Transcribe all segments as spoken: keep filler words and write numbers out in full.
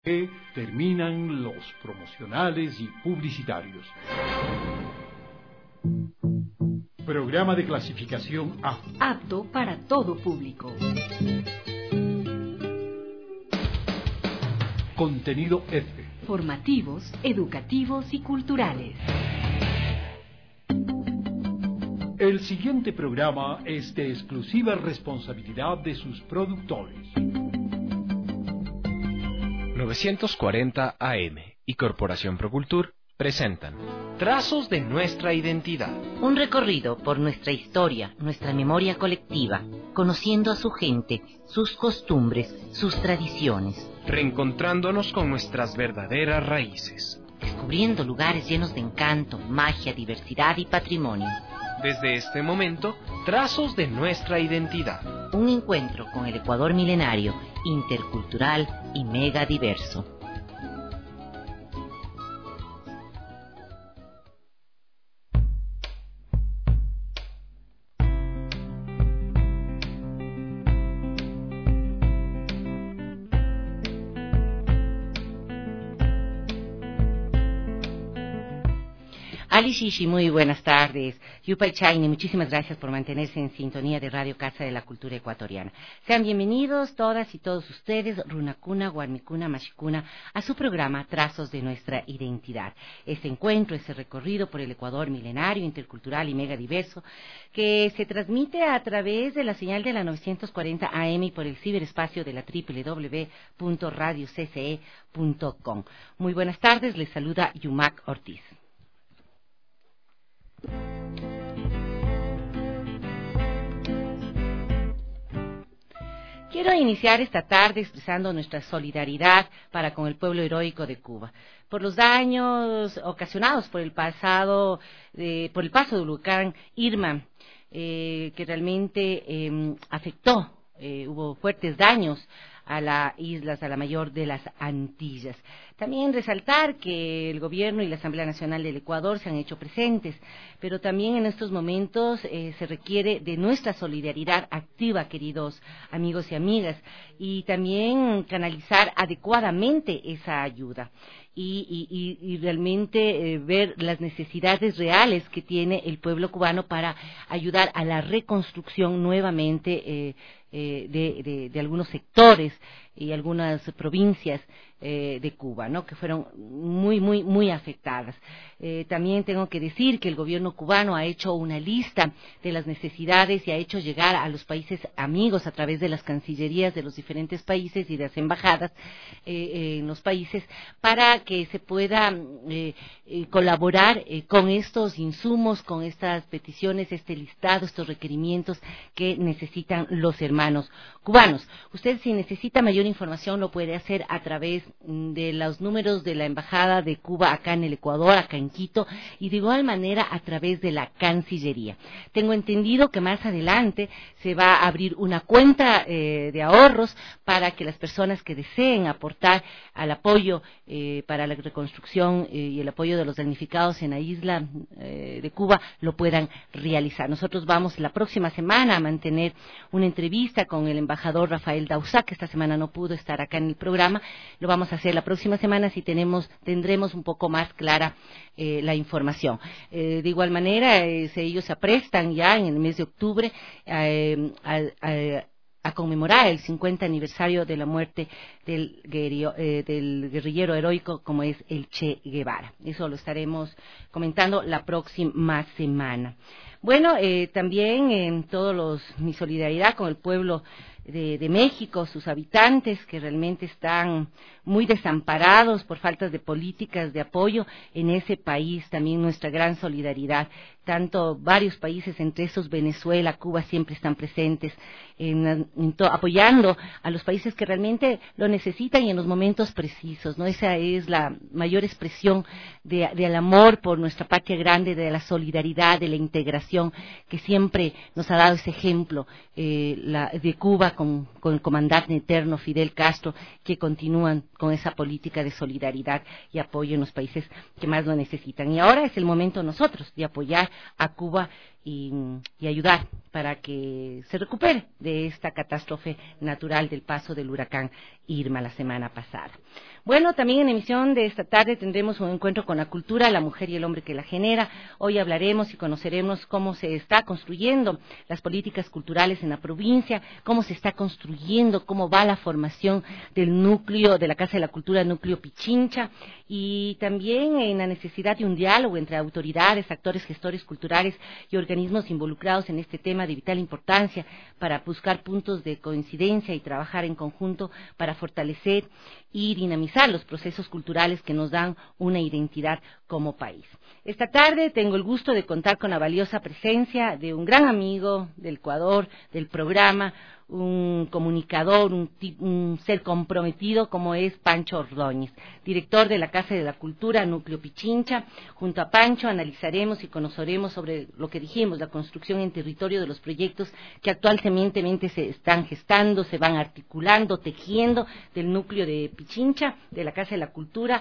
que terminan los promocionales y publicitarios. Programa de clasificación A. Apto para todo público. Contenido F. Formativos, educativos y culturales. El siguiente programa es de exclusiva responsabilidad de sus productores. novecientos cuarenta A M y Corporación Procultur presentan Trazos de nuestra identidad. Un recorrido por nuestra historia, nuestra memoria colectiva, conociendo a su gente, sus costumbres, sus tradiciones. Reencontrándonos con nuestras verdaderas raíces. Descubriendo lugares llenos de encanto, magia, diversidad y patrimonio. Desde este momento, Trazos de nuestra identidad. Un encuentro con el Ecuador milenario, intercultural y mega diverso. Ali Shishi, muy buenas tardes. Yupay Chaine, muchísimas gracias por mantenerse en sintonía de Radio Casa de la Cultura Ecuatoriana. Sean bienvenidos todas y todos ustedes, Runacuna, Guarmicuna, Machicuna, a su programa Trazos de Nuestra Identidad. Este encuentro, este recorrido por el Ecuador milenario, intercultural y mega diverso, que se transmite a través de la señal de la novecientos cuarenta A M y por el ciberespacio de la doble u doble u doble u punto radio c c e punto com. Muy buenas tardes, les saluda Yumac Ortiz. Quiero iniciar esta tarde expresando nuestra solidaridad para con el pueblo heroico de Cuba por los daños ocasionados por el pasado, eh, por el paso del huracán Irma, eh, que realmente eh, afectó, eh, hubo fuertes daños a las islas, a la mayor de las Antillas. También resaltar que el gobierno y la Asamblea Nacional del Ecuador se han hecho presentes, pero también en estos momentos eh, se requiere de nuestra solidaridad activa, queridos amigos y amigas, y también canalizar adecuadamente esa ayuda. Y, y, y realmente eh, ver las necesidades reales que tiene el pueblo cubano para ayudar a la reconstrucción nuevamente eh, eh, de, de, de algunos sectores y algunas provincias eh, de Cuba, ¿no?, que fueron muy, muy, muy afectadas. Eh, también tengo que decir que el gobierno cubano ha hecho una lista de las necesidades y ha hecho llegar a los países amigos a través de las cancillerías de los diferentes países y de las embajadas eh, eh, en los países para que se pueda eh, eh, colaborar eh, con estos insumos, con estas peticiones, este listado, estos requerimientos que necesitan los hermanos cubanos. Usted, si necesita mayor información, lo puede hacer a través de los números de la Embajada de Cuba acá en el Ecuador, acá en Quito, y de igual manera a través de la Cancillería. Tengo entendido que más adelante se va a abrir una cuenta eh, de ahorros para que las personas que deseen aportar al apoyo eh, para la reconstrucción eh, y el apoyo de los damnificados en la isla eh, de Cuba lo puedan realizar. Nosotros vamos la próxima semana a mantener una entrevista con el embajador Rafael Dauzá, que esta semana no pudo estar acá en el programa. Lo vamos a hacer la próxima semana si tenemos, tendremos un poco más clara eh, la información. Eh, de igual manera, eh, ellos se aprestan ya en el mes de octubre eh, a, a, a conmemorar el cincuenta aniversario de la muerte del, guerrillo, eh, del guerrillero heroico como es el Che Guevara. Eso lo estaremos comentando la próxima semana. Bueno, eh, también en todos los, mi solidaridad con el pueblo de, de México, sus habitantes que realmente están muy desamparados por faltas de políticas de apoyo en ese país, también nuestra gran solidaridad. Tanto varios países, entre esos Venezuela, Cuba, siempre están presentes en, en to, apoyando a los países que realmente lo necesitan y en los momentos precisos, ¿no? Esa es la mayor expresión de, del amor por nuestra patria grande, de la solidaridad, de la integración que siempre nos ha dado ese ejemplo eh, la, de Cuba con, con el comandante eterno Fidel Castro, que continúan con esa política de solidaridad y apoyo en los países que más lo necesitan. Y ahora es el momento nosotros de apoyar a Cuba y, y ayudar para que se recupere de esta catástrofe natural del paso del huracán Irma la semana pasada. Bueno, también en emisión de esta tarde tendremos un encuentro con la cultura, la mujer y el hombre que la genera. Hoy hablaremos y conoceremos cómo se está construyendo las políticas culturales en la provincia, cómo se está construyendo, cómo va la formación del núcleo, de la Casa de la Cultura, núcleo Pichincha, y también en la necesidad de un diálogo entre autoridades, actores, gestores culturales y organismos involucrados en este tema de vital importancia para buscar puntos de coincidencia y trabajar en conjunto para fortalecer y dinamizar los procesos culturales que nos dan una identidad como país. Esta tarde tengo el gusto de contar con la valiosa presencia de un gran amigo del Ecuador, del programa, un comunicador, un, un ser comprometido como es Pancho Ordóñez, director de la Casa de la Cultura, Núcleo Pichincha. Junto a Pancho analizaremos y conoceremos sobre lo que dijimos, la construcción en territorio de los proyectos que actualmente se están gestando, se van articulando, tejiendo del Núcleo de Pichincha, de la Casa de la Cultura,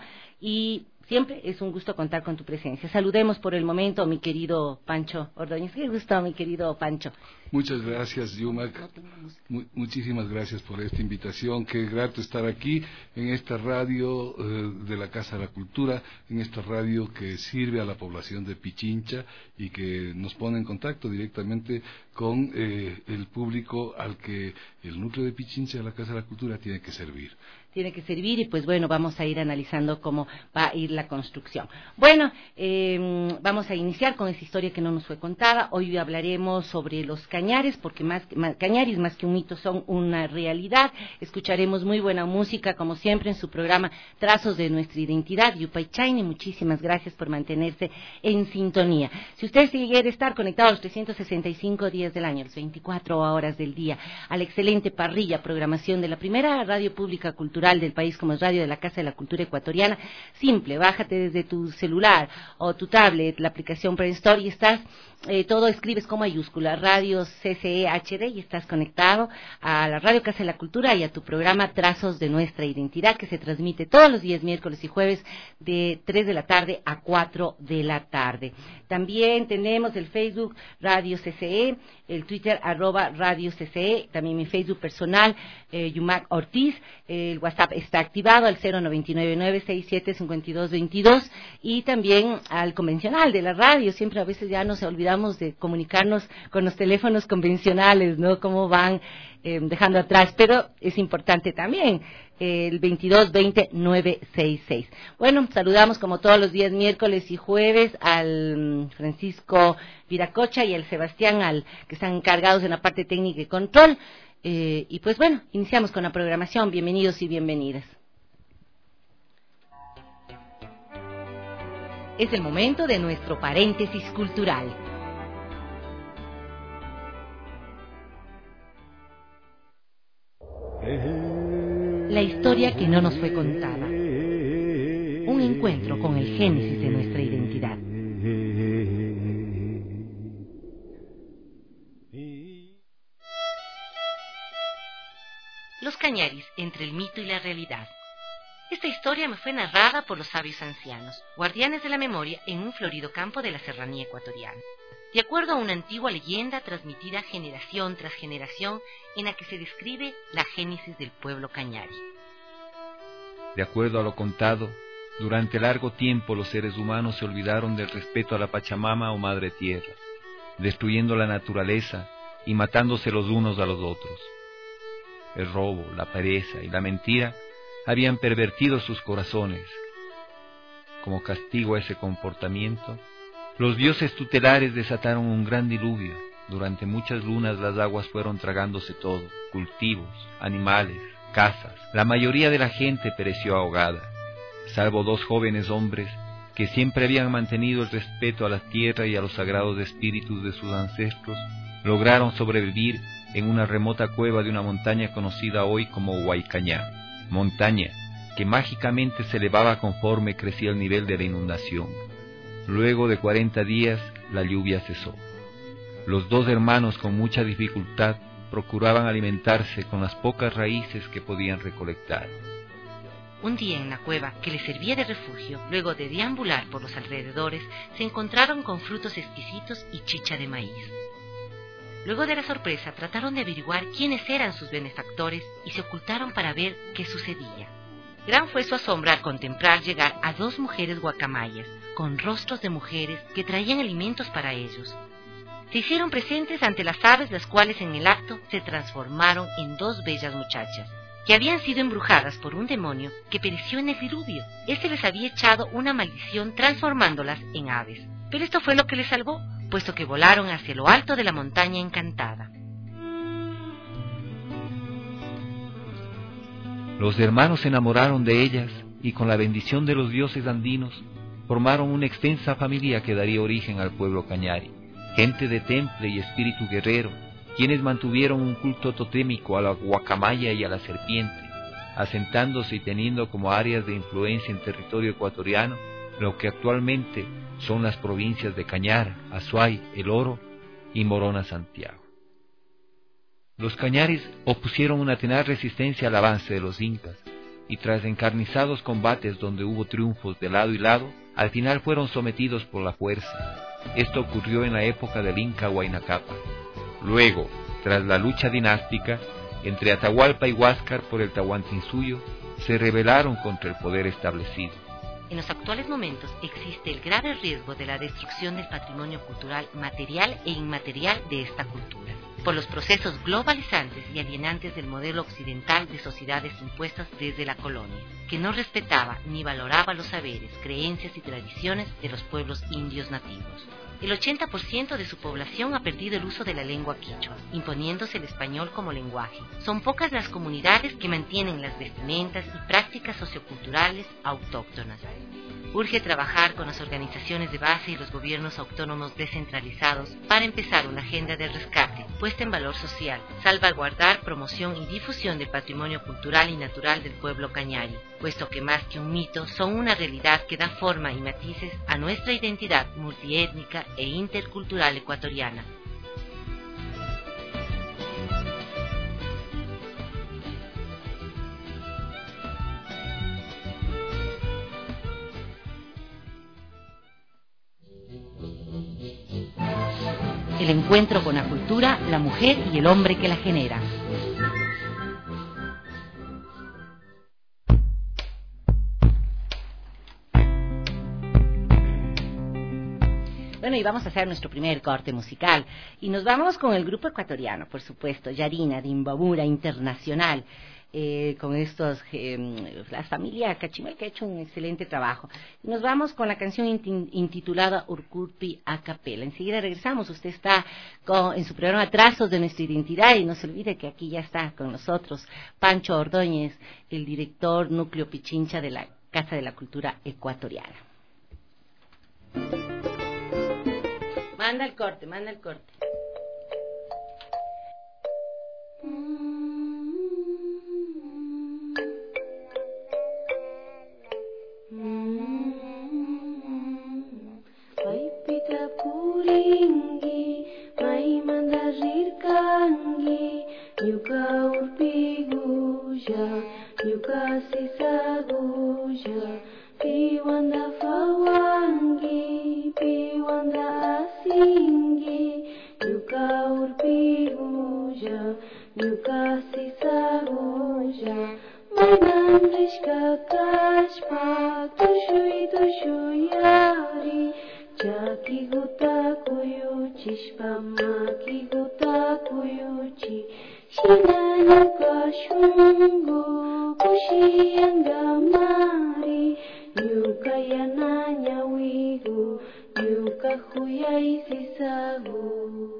y siempre es un gusto contar con tu presencia. Saludemos por el momento a mi querido Pancho Ordóñez. Qué gusto, mi querido Pancho. Muchas gracias, Yumac. Mu- muchísimas gracias por esta invitación. Qué grato estar aquí en esta radio eh, de la Casa de la Cultura, en esta radio que sirve a la población de Pichincha y que nos pone en contacto directamente con eh, el público al que el núcleo de Pichincha de la Casa de la Cultura tiene que servir. Tiene que servir y pues bueno, vamos a ir analizando cómo va a ir la construcción. Bueno, eh, vamos a iniciar con esa historia que no nos fue contada. Hoy hablaremos sobre los cañaris, porque más, más cañaris más que un mito son una realidad. Escucharemos muy buena música, como siempre en su programa Trazos de Nuestra Identidad. Yupay Chayne, muchísimas gracias por mantenerse en sintonía. Si usted quiere estar conectado los trescientos sesenta y cinco días del año, las veinticuatro horas del día, a la excelente parrilla, programación de la primera radio pública cultural del país como es Radio de la Casa de la Cultura Ecuatoriana, simple, bájate desde tu celular o tu tablet la aplicación Play Store y estás, eh, todo escribes con mayúscula, Radio C C E H D, y estás conectado a la Radio Casa de la Cultura y a tu programa Trazos de Nuestra Identidad, que se transmite todos los días miércoles y jueves de tres de la tarde a cuatro de la tarde. También tenemos el Facebook Radio C C E, el Twitter arroba Radio C C E, también mi Facebook personal, eh, Yumac Ortiz, el WhatsApp está activado al cero nueve nueve nueve seis siete cinco dos dos dos, y también al convencional de la radio. Siempre a veces ya nos olvidamos de comunicarnos con los teléfonos convencionales, ¿no? Cómo van eh, dejando atrás, pero es importante también, eh, el veintidós veinte nueve sesenta y seis. Bueno, saludamos como todos los días miércoles y jueves al Francisco Viracocha y al Sebastián, al que están encargados en la parte técnica y control. Eh, y pues bueno, iniciamos con la programación. Bienvenidos y bienvenidas. Es el momento de nuestro paréntesis cultural. La historia que no nos fue contada. Un encuentro con el génesis de nuestra identidad. Los cañaris, entre el mito y la realidad. Esta historia me fue narrada por los sabios ancianos, guardianes de la memoria en un florido campo de la serranía ecuatoriana, de acuerdo a una antigua leyenda transmitida generación tras generación en la que se describe la génesis del pueblo cañari. De acuerdo a lo contado, durante largo tiempo los seres humanos se olvidaron del respeto a la Pachamama o Madre Tierra, destruyendo la naturaleza y matándose los unos a los otros. El robo, la pereza y la mentira habían pervertido sus corazones. Como castigo a ese comportamiento, los dioses tutelares desataron un gran diluvio. Durante muchas lunas las aguas fueron tragándose todo, cultivos, animales, casas. La mayoría de la gente pereció ahogada, salvo dos jóvenes hombres que siempre habían mantenido el respeto a la tierra y a los sagrados espíritus de sus ancestros. Lograron sobrevivir en una remota cueva de una montaña conocida hoy como Huaycañá, montaña que mágicamente se elevaba conforme crecía el nivel de la inundación. Luego de cuarenta días, la lluvia cesó. Los dos hermanos, con mucha dificultad, procuraban alimentarse con las pocas raíces que podían recolectar. Un día en la cueva que les servía de refugio, luego de deambular por los alrededores, se encontraron con frutos exquisitos y chicha de maíz. Luego de la sorpresa, trataron de averiguar quiénes eran sus benefactores y se ocultaron para ver qué sucedía. Gran fue su asombro al contemplar llegar a dos mujeres guacamayas, con rostros de mujeres que traían alimentos para ellos. Se hicieron presentes ante las aves, las cuales en el acto se transformaron en dos bellas muchachas, que habían sido embrujadas por un demonio que pereció en el diluvio. Este les había echado una maldición transformándolas en aves, pero esto fue lo que les salvó, puesto que volaron hacia lo alto de la montaña encantada. Los hermanos se enamoraron de ellas y con la bendición de los dioses andinos formaron una extensa familia que daría origen al pueblo cañari, gente de temple y espíritu guerrero, quienes mantuvieron un culto totémico a la guacamaya y a la serpiente, asentándose y teniendo como áreas de influencia en territorio ecuatoriano lo que actualmente son las provincias de Cañar, Azuay, El Oro y Morona Santiago. Los cañaris opusieron una tenaz resistencia al avance de los incas, y tras encarnizados combates donde hubo triunfos de lado y lado, al final fueron sometidos por la fuerza. Esto ocurrió en la época del Inca Huayna Cápac. Luego, tras la lucha dinástica entre Atahualpa y Huáscar por el Tahuantinsuyo, se rebelaron contra el poder establecido. En los actuales momentos existe el grave riesgo de la destrucción del patrimonio cultural material e inmaterial de esta cultura, por los procesos globalizantes y alienantes del modelo occidental de sociedades impuestas desde la colonia, que no respetaba ni valoraba los saberes, creencias y tradiciones de los pueblos indios nativos. El ochenta por ciento de su población ha perdido el uso de la lengua quichua, imponiéndose el español como lenguaje. Son pocas las comunidades que mantienen las vestimentas y prácticas socioculturales autóctonas. Urge trabajar con las organizaciones de base y los gobiernos autónomos descentralizados para empezar una agenda de rescate, puesta en valor social, salvaguardar, promoción y difusión del patrimonio cultural y natural del pueblo cañari, puesto que más que un mito son una realidad que da forma y matices a nuestra identidad multiétnica e intercultural ecuatoriana. El encuentro con la cultura, la mujer y el hombre que la genera. Bueno, y vamos a hacer nuestro primer corte musical. Y nos vamos con el grupo ecuatoriano, por supuesto, Yarina de Imbabura Internacional. Eh, con estos, eh, la familia Cachimel, que ha hecho un excelente trabajo. Nos vamos con la canción intitulada Urcupi a Capela. Enseguida regresamos. Usted está con, en su programa Trazos de Nuestra Identidad, y no se olvide que aquí ya está con nosotros Pancho Ordóñez, el director Núcleo Pichincha de la Casa de la Cultura Ecuatoriana. Manda el corte, manda el corte. Puringi, mai mandarir kangi, yuka urpiguja, yuka sisaguja, piwanda fawangi, piwanda asingi, yuka urpiguja, yuka sisaguja, mainan rishka kashpa, tushui tushuyari. Chaki guta kuyuchi, spamaki guta kuyuchi, shinanya kashungu, kushi angamari, yuka yananya wigu, yuka huyai sisagu.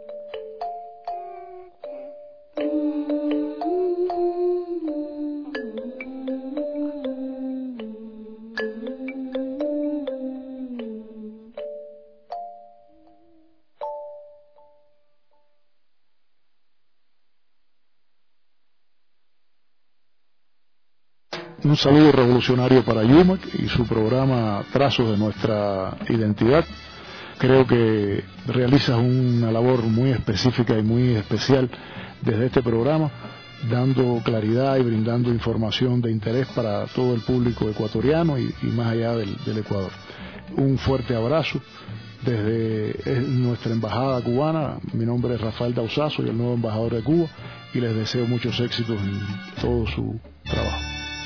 Un saludo revolucionario para Yumac y su programa Trazos de Nuestra Identidad. Creo que realizas una labor muy específica y muy especial desde este programa, dando claridad y brindando información de interés para todo el público ecuatoriano y, y más allá del, del Ecuador. Un fuerte abrazo desde nuestra embajada cubana. Mi nombre es Rafael Dauzá, soy el nuevo embajador de Cuba y les deseo muchos éxitos en todo su trabajo.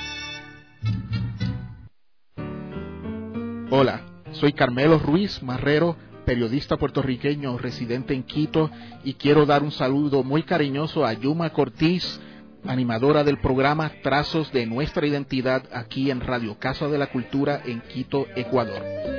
Hola, soy Carmelo Ruiz Marrero, periodista puertorriqueño residente en Quito, y quiero dar un saludo muy cariñoso a Yuma Cortiz, animadora del programa Trazos de Nuestra Identidad, aquí en Radio Casa de la Cultura en Quito, Ecuador.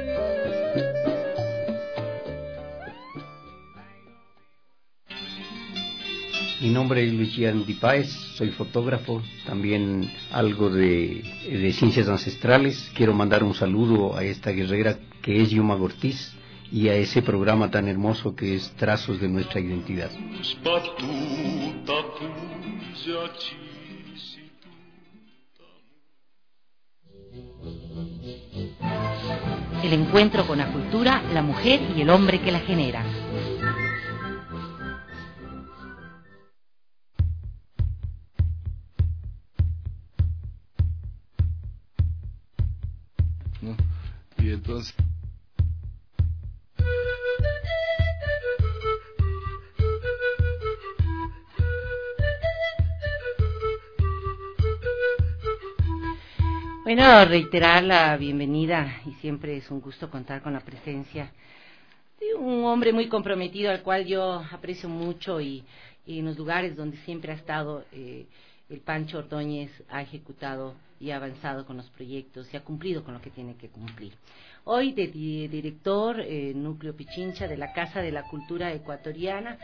Mi nombre es Lucián Dipáez, soy fotógrafo, también algo de, de ciencias ancestrales. Quiero mandar un saludo a esta guerrera que es Yuma Ortiz y a ese programa tan hermoso que es Trazos de Nuestra Identidad. El encuentro con la cultura, la mujer y el hombre que la genera. ¿No? Y entonces bueno, reiterar la bienvenida, y siempre es un gusto contar con la presencia de un hombre muy comprometido al cual yo aprecio mucho, y, y en los lugares donde siempre ha estado eh, el Pancho Ordóñez ha ejecutado y ha avanzado con los proyectos y ha cumplido con lo que tiene que cumplir. Hoy de, de director eh, Núcleo Pichincha de la Casa de la Cultura Ecuatoriana,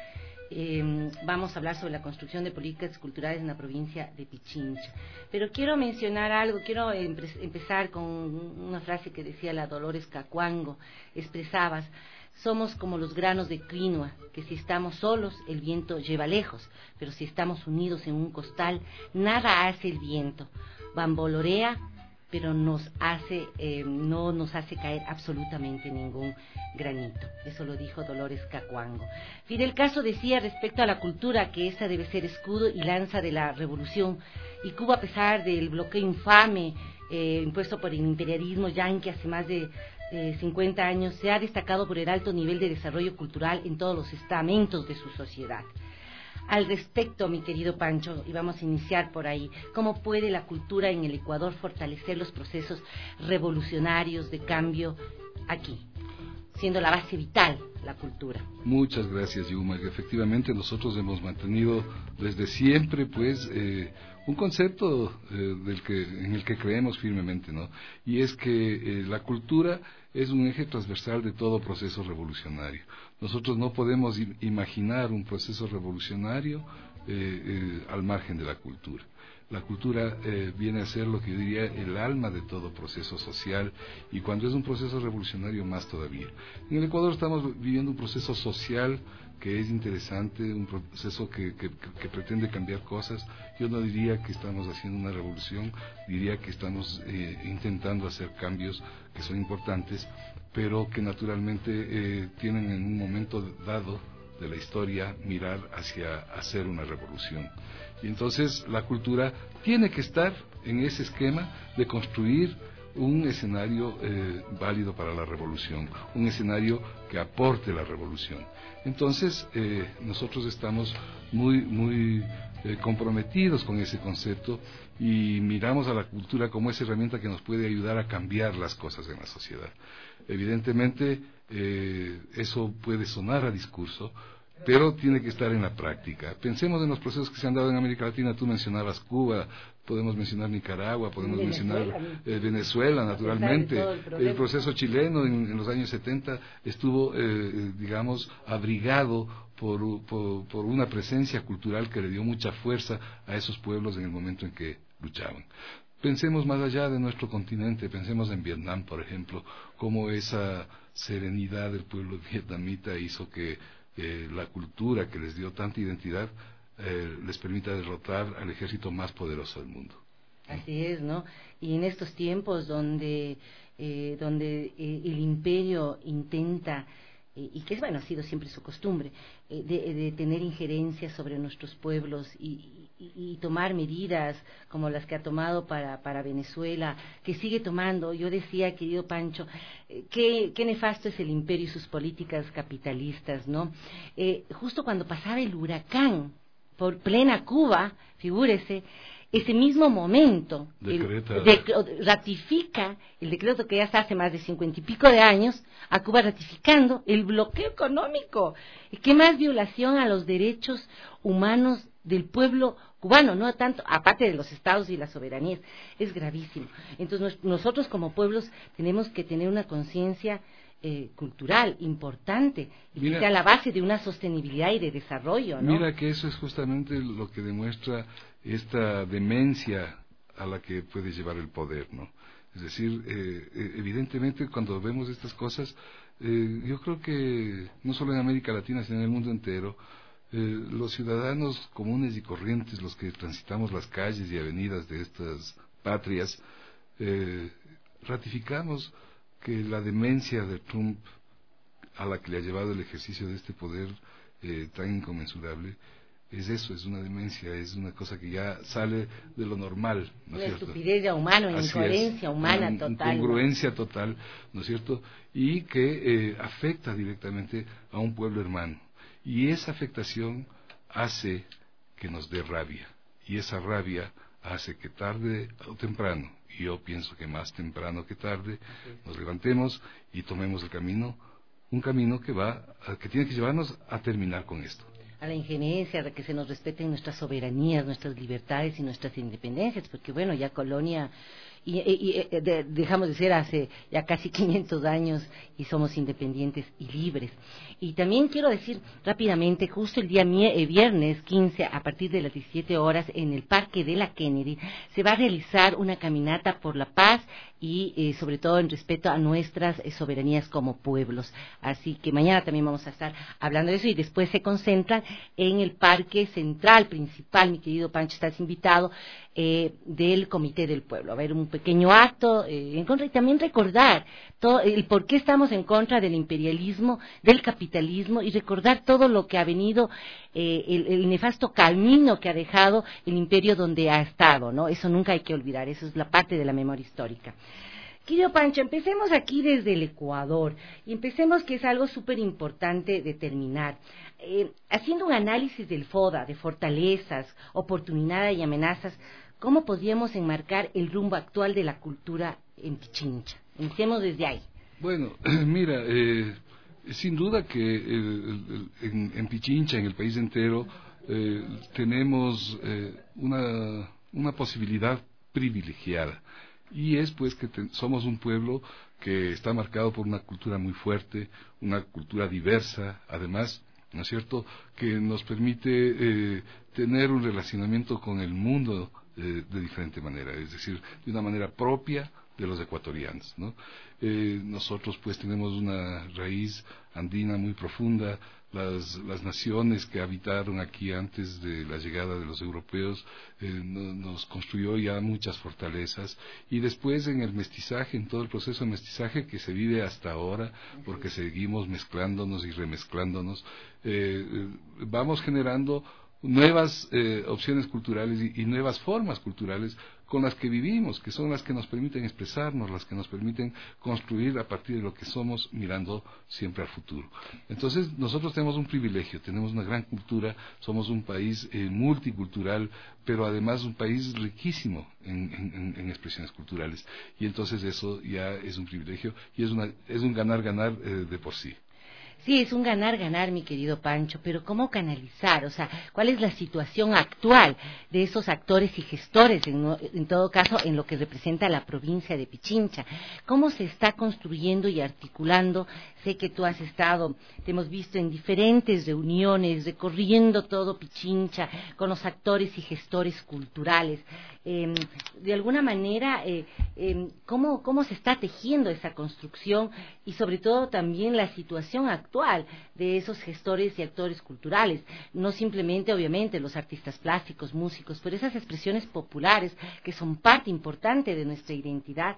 eh, vamos a hablar sobre la construcción de políticas culturales en la provincia de Pichincha. Pero quiero mencionar algo, quiero empe- empezar con una frase que decía la Dolores Cacuango, expresabas: somos como los granos de quinoa, que si estamos solos el viento lleva lejos, pero si estamos unidos en un costal, nada hace el viento. Bambolorea, pero nos hace, eh, no nos hace caer absolutamente ningún granito. Eso lo dijo Dolores Cacuango. Fidel Castro decía respecto a la cultura que esa debe ser escudo y lanza de la revolución, y Cuba, a pesar del bloqueo infame eh, impuesto por el imperialismo yanqui hace más de eh, cincuenta años, se ha destacado por el alto nivel de desarrollo cultural en todos los estamentos de su sociedad. Al respecto, mi querido Pancho, y vamos a iniciar por ahí, ¿cómo puede la cultura en el Ecuador fortalecer los procesos revolucionarios de cambio aquí, siendo la base vital la cultura? Muchas gracias, Yuma. Efectivamente, nosotros hemos mantenido desde siempre, pues, eh, un concepto eh, del que, en el que creemos firmemente, ¿no? Y es que eh, la cultura es un eje transversal de todo proceso revolucionario. Nosotros no podemos imaginar un proceso revolucionario eh, eh, al margen de la cultura. La cultura eh, viene a ser lo que yo diría el alma de todo proceso social, y cuando es un proceso revolucionario más todavía. En el Ecuador estamos viviendo un proceso social que es interesante, un proceso que, que, que pretende cambiar cosas. Yo no diría que estamos haciendo una revolución, diría que estamos eh, intentando hacer cambios que son importantes, pero que naturalmente eh, tienen en un momento dado de la historia mirar hacia hacer una revolución. Y entonces la cultura tiene que estar en ese esquema de construir un escenario eh, válido para la revolución, un escenario que aporte la revolución. Entonces eh, nosotros estamos muy, muy eh, comprometidos con ese concepto y miramos a la cultura como esa herramienta que nos puede ayudar a cambiar las cosas en la sociedad. Evidentemente eh, eso puede sonar a discurso, pero tiene que estar en la práctica. Pensemos en los procesos que se han dado en América Latina. Tú mencionabas Cuba, podemos mencionar Nicaragua, podemos Venezuela, mencionar eh, Venezuela, naturalmente. El, el proceso chileno en, en los años setenta estuvo, eh, digamos, abrigado por, por, por una presencia cultural que le dio mucha fuerza a esos pueblos en el momento en que luchaban. Pensemos más allá de nuestro continente, pensemos en Vietnam, por ejemplo, cómo esa serenidad del pueblo vietnamita hizo que Eh, la cultura que les dio tanta identidad eh, les permita derrotar al ejército más poderoso del mundo. Así es, ¿no? Y en estos tiempos donde, eh, donde eh, el imperio intenta eh, y que bueno, ha sido siempre su costumbre, eh, de, de tener injerencia sobre nuestros pueblos y, y, y tomar medidas como las que ha tomado para, para Venezuela, que sigue tomando. Yo decía, querido Pancho, eh, qué, qué nefasto es el imperio y sus políticas capitalistas, ¿no? Eh, justo cuando pasaba el huracán por plena Cuba, figúrese, ese mismo momento el, de, ratifica el decreto que ya está hace más de cincuenta y pico de años, a Cuba ratificando el bloqueo económico. ¿Qué más violación a los derechos humanos del pueblo cubano? No tanto, aparte de los estados y las soberanías, es gravísimo. Entonces nosotros como pueblos tenemos que tener una conciencia Eh, cultural importante y mira, que sea la base de una sostenibilidad y de desarrollo, ¿no? Mira que eso es justamente lo que demuestra esta demencia a la que puede llevar el poder, ¿no? Es decir, eh, evidentemente cuando vemos estas cosas, eh, yo creo que no solo en América Latina sino en el mundo entero, eh, los ciudadanos comunes y corrientes, los que transitamos las calles y avenidas de estas patrias, eh, ratificamos que la demencia de Trump, a la que le ha llevado el ejercicio de este poder eh, tan inconmensurable, es eso, es una demencia, es una cosa que ya sale de lo normal, ¿no es cierto? Una estupidez ya humana, una incoherencia humana una total. Incongruencia ¿no? total, ¿no es cierto? Y que eh, afecta directamente a un pueblo hermano. Y esa afectación hace que nos dé rabia. Y esa rabia hace que tarde o temprano, y yo pienso que más temprano que tarde, nos levantemos y tomemos el camino, un camino que va, que tiene que llevarnos a terminar con esto. A la injerencia, de que se nos respeten nuestras soberanías, nuestras libertades y nuestras independencias, porque bueno, ya colonia, y, y, y de, dejamos de ser hace ya casi quinientos años y somos independientes y libres. Y también quiero decir rápidamente, justo el día mie, eh, viernes quince, a partir de las diecisiete horas, en el Parque de la Kennedy, se va a realizar una caminata por la paz y eh, sobre todo en respeto a nuestras eh, soberanías como pueblos. Así que mañana también vamos a estar hablando de eso y después se concentran en el Parque Central principal, mi querido Pancho, estás invitado, eh, del Comité del Pueblo. Va a haber un pequeño acto eh, en contra y también recordar todo el por qué estamos en contra del imperialismo, del capitalismo y recordar todo lo que ha venido, eh, el, el nefasto camino que ha dejado el imperio donde ha estado, ¿no? Eso nunca hay que olvidar, eso es la parte de la memoria histórica. Querido Pancho, empecemos aquí desde el Ecuador y empecemos que es algo súper importante determinar. Eh, haciendo un análisis del FODA, de fortalezas, oportunidades y amenazas, ¿cómo podríamos enmarcar el rumbo actual de la cultura en Pichincha? Iniciemos desde ahí. Bueno, mira, eh, sin duda que eh, en, en Pichincha, en el país entero, eh, tenemos eh, una, una posibilidad privilegiada. Y es pues que te, somos un pueblo que está marcado por una cultura muy fuerte, una cultura diversa, además, ¿no es cierto?, que nos permite eh, tener un relacionamiento con el mundo eh, de diferente manera, es decir, de una manera propia de los ecuatorianos, ¿no? Eh, nosotros pues tenemos una raíz andina muy profunda. Las, las naciones que habitaron aquí antes de la llegada de los europeos eh, no, nos construyó ya muchas fortalezas y después en el mestizaje, en todo el proceso de mestizaje que se vive hasta ahora, porque seguimos mezclándonos y remezclándonos, eh, vamos generando nuevas eh, opciones culturales y, y nuevas formas culturales con las que vivimos, que son las que nos permiten expresarnos, las que nos permiten construir a partir de lo que somos, mirando siempre al futuro. Entonces, nosotros tenemos un privilegio, tenemos una gran cultura, somos un país eh, multicultural, pero además un país riquísimo en, en, en expresiones culturales. Y entonces eso ya es un privilegio y es, una, es un ganar-ganar eh, de por sí. Sí, es un ganar-ganar, mi querido Pancho, pero ¿cómo canalizar? O sea, ¿cuál es la situación actual de esos actores y gestores, en, en todo caso, en lo que representa la provincia de Pichincha? ¿Cómo se está construyendo y articulando? Sé que tú has estado, te hemos visto en diferentes reuniones, recorriendo todo Pichincha, con los actores y gestores culturales. Eh, de alguna manera, eh, eh, ¿cómo, ¿cómo se está tejiendo esa construcción y sobre todo también la situación actual de esos gestores y actores culturales? No simplemente, obviamente, los artistas plásticos, músicos, pero esas expresiones populares que son parte importante de nuestra identidad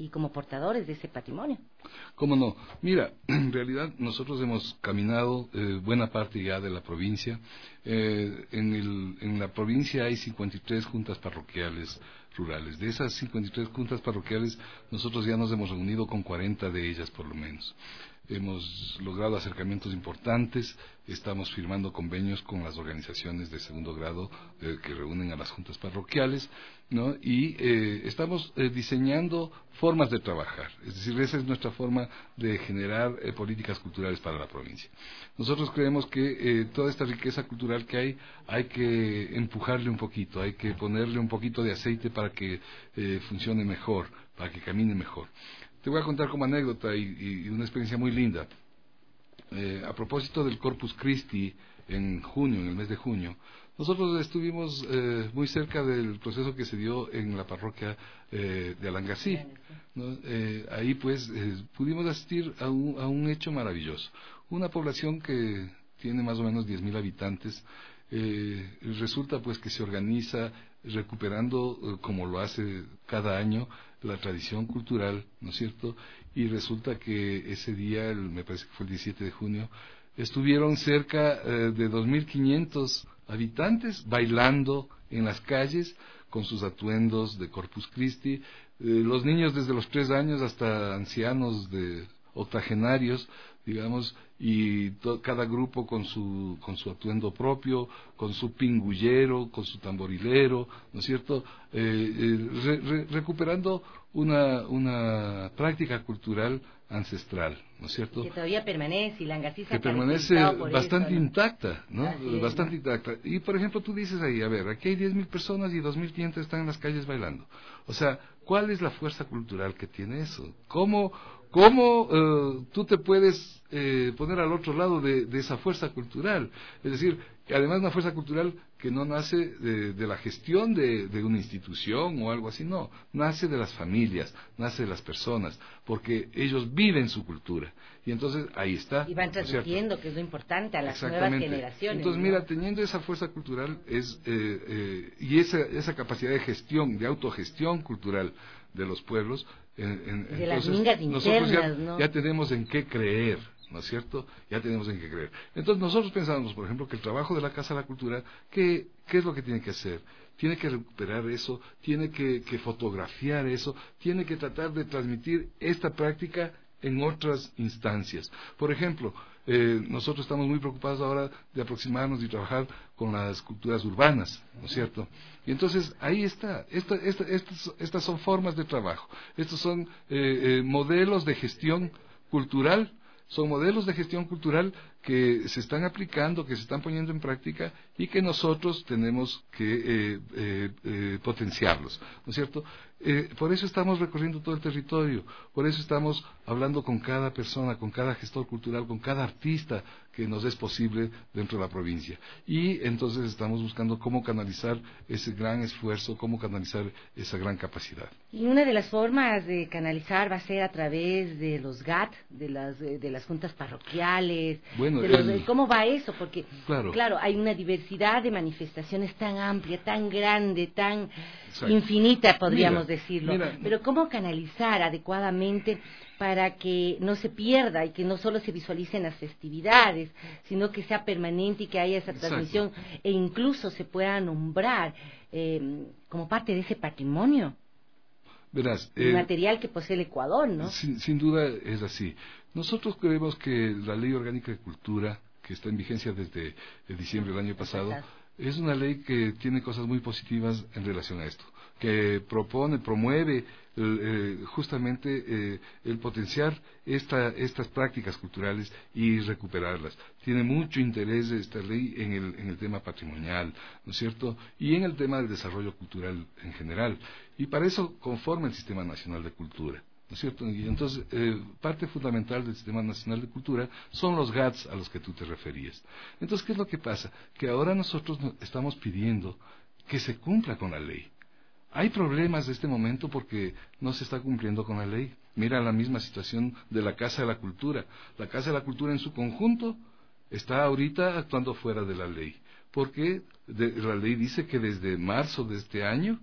y como portadores de ese patrimonio. ¿Cómo no? Mira, en realidad nosotros hemos caminado eh, buena parte ya de la provincia. Eh, en, el, en la provincia hay cincuenta y tres juntas parroquiales rurales. De esas cincuenta y tres juntas parroquiales, nosotros ya nos hemos reunido con cuarenta de ellas por lo menos. Hemos logrado acercamientos importantes, estamos firmando convenios con las organizaciones de segundo grado eh, que reúnen a las juntas parroquiales, ¿no? Y eh, estamos eh, diseñando formas de trabajar, es decir, esa es nuestra forma de generar eh, políticas culturales para la provincia. Nosotros creemos que eh, toda esta riqueza cultural que hay, hay que empujarle un poquito, hay que ponerle un poquito de aceite para que eh, funcione mejor, para que camine mejor. Te voy a contar como anécdota y, y una experiencia muy linda. Eh, a propósito del Corpus Christi en junio, en el mes de junio, nosotros estuvimos eh, muy cerca del proceso que se dio en la parroquia eh, de Alangasí, ¿no? Eh, ahí pues eh, pudimos asistir a un, a un hecho maravilloso. Una población que tiene más o menos diez mil habitantes, eh, resulta pues que se organiza recuperando, eh, como lo hace cada año, la tradición cultural, ¿no es cierto? Y resulta que ese día, el, me parece que fue el diecisiete de junio, estuvieron cerca eh, de dos mil quinientos habitantes bailando en las calles con sus atuendos de Corpus Christi, eh, los niños desde los tres años hasta ancianos de octogenarios, digamos, y to, cada grupo con su con su atuendo propio, con su pingullero, con su tamborilero, ¿no es cierto? Eh, eh, re, re, recuperando una una práctica cultural ancestral, ¿no es cierto? Que todavía permanece y la Angasí se que ha permanece bastante eso, ¿no? intacta, ¿no? Es, bastante ¿no? intacta. Y por ejemplo tú dices ahí, a ver, aquí hay diez mil personas y dos mil quinientos están en las calles bailando. O sea, ¿cuál es la fuerza cultural que tiene eso? ¿Cómo ¿Cómo eh, tú te puedes eh, poner al otro lado de, de esa fuerza cultural? Es decir, que además una fuerza cultural que no nace de, de la gestión de, de una institución o algo así, no, nace de las familias, nace de las personas, porque ellos viven su cultura. Y entonces ahí está. Y van transmitiendo, que es lo importante, a las nuevas generaciones. Entonces, ¿no? mira, teniendo esa fuerza cultural es eh, eh, y esa, esa capacidad de gestión, de autogestión cultural de los pueblos, en, en, de entonces las mingas nosotros internas, ya, ¿no? ya tenemos en qué creer, ¿no es cierto? Ya tenemos en qué creer. Entonces nosotros pensamos, por ejemplo, que el trabajo de la Casa de la Cultura, ¿qué, qué es lo que tiene que hacer? Tiene que recuperar eso, tiene que, que fotografiar eso, tiene que tratar de transmitir esta práctica en otras instancias. Por ejemplo, eh, nosotros estamos muy preocupados ahora de aproximarnos y trabajar con las culturas urbanas, ¿no es cierto? Y entonces ahí está, esta, esta, estas, estas son formas de trabajo, estos son eh, eh, modelos de gestión cultural, son modelos de gestión cultural que se están aplicando, que se están poniendo en práctica y que nosotros tenemos que eh, eh, eh, potenciarlos, ¿no es cierto? Eh, por eso estamos recorriendo todo el territorio, por eso estamos hablando con cada persona, con cada gestor cultural, con cada artista que nos es posible dentro de la provincia. Y entonces estamos buscando cómo canalizar ese gran esfuerzo, cómo canalizar esa gran capacidad. Y una de las formas de canalizar va a ser a través de los G A T, de las, de las juntas parroquiales. Bueno, de los, el... ¿Cómo va eso? Porque, claro. claro, hay una diversidad de manifestaciones tan amplia, tan grande, tan Exacto. infinita, podríamos mira, decirlo. Mira. Pero ¿cómo canalizar adecuadamente para que no se pierda y que no solo se visualicen las festividades, sino que sea permanente y que haya esa transmisión Exacto. e incluso se pueda nombrar eh, como parte de ese patrimonio? Verás, el eh, material que posee el Ecuador, ¿no? Sin, sin duda es así. Nosotros creemos que la Ley Orgánica de Cultura, que está en vigencia desde el diciembre del año pasado, es una ley que tiene cosas muy positivas en relación a esto, que propone, promueve eh, justamente eh, el potenciar esta, estas prácticas culturales y recuperarlas. Tiene mucho interés esta ley en el, en el tema patrimonial, ¿no es cierto? Y en el tema del desarrollo cultural en general. Y para eso conforma el Sistema Nacional de Cultura, ¿no es cierto? Y entonces, eh, parte fundamental del Sistema Nacional de Cultura son los G A Ts a los que tú te referías. Entonces, ¿qué es lo que pasa? Que ahora nosotros estamos pidiendo que se cumpla con la ley. Hay problemas de este momento porque no se está cumpliendo con la ley. Mira la misma situación de la Casa de la Cultura. La Casa de la Cultura en su conjunto está ahorita actuando fuera de la ley. Porque de, la ley dice que desde marzo de este año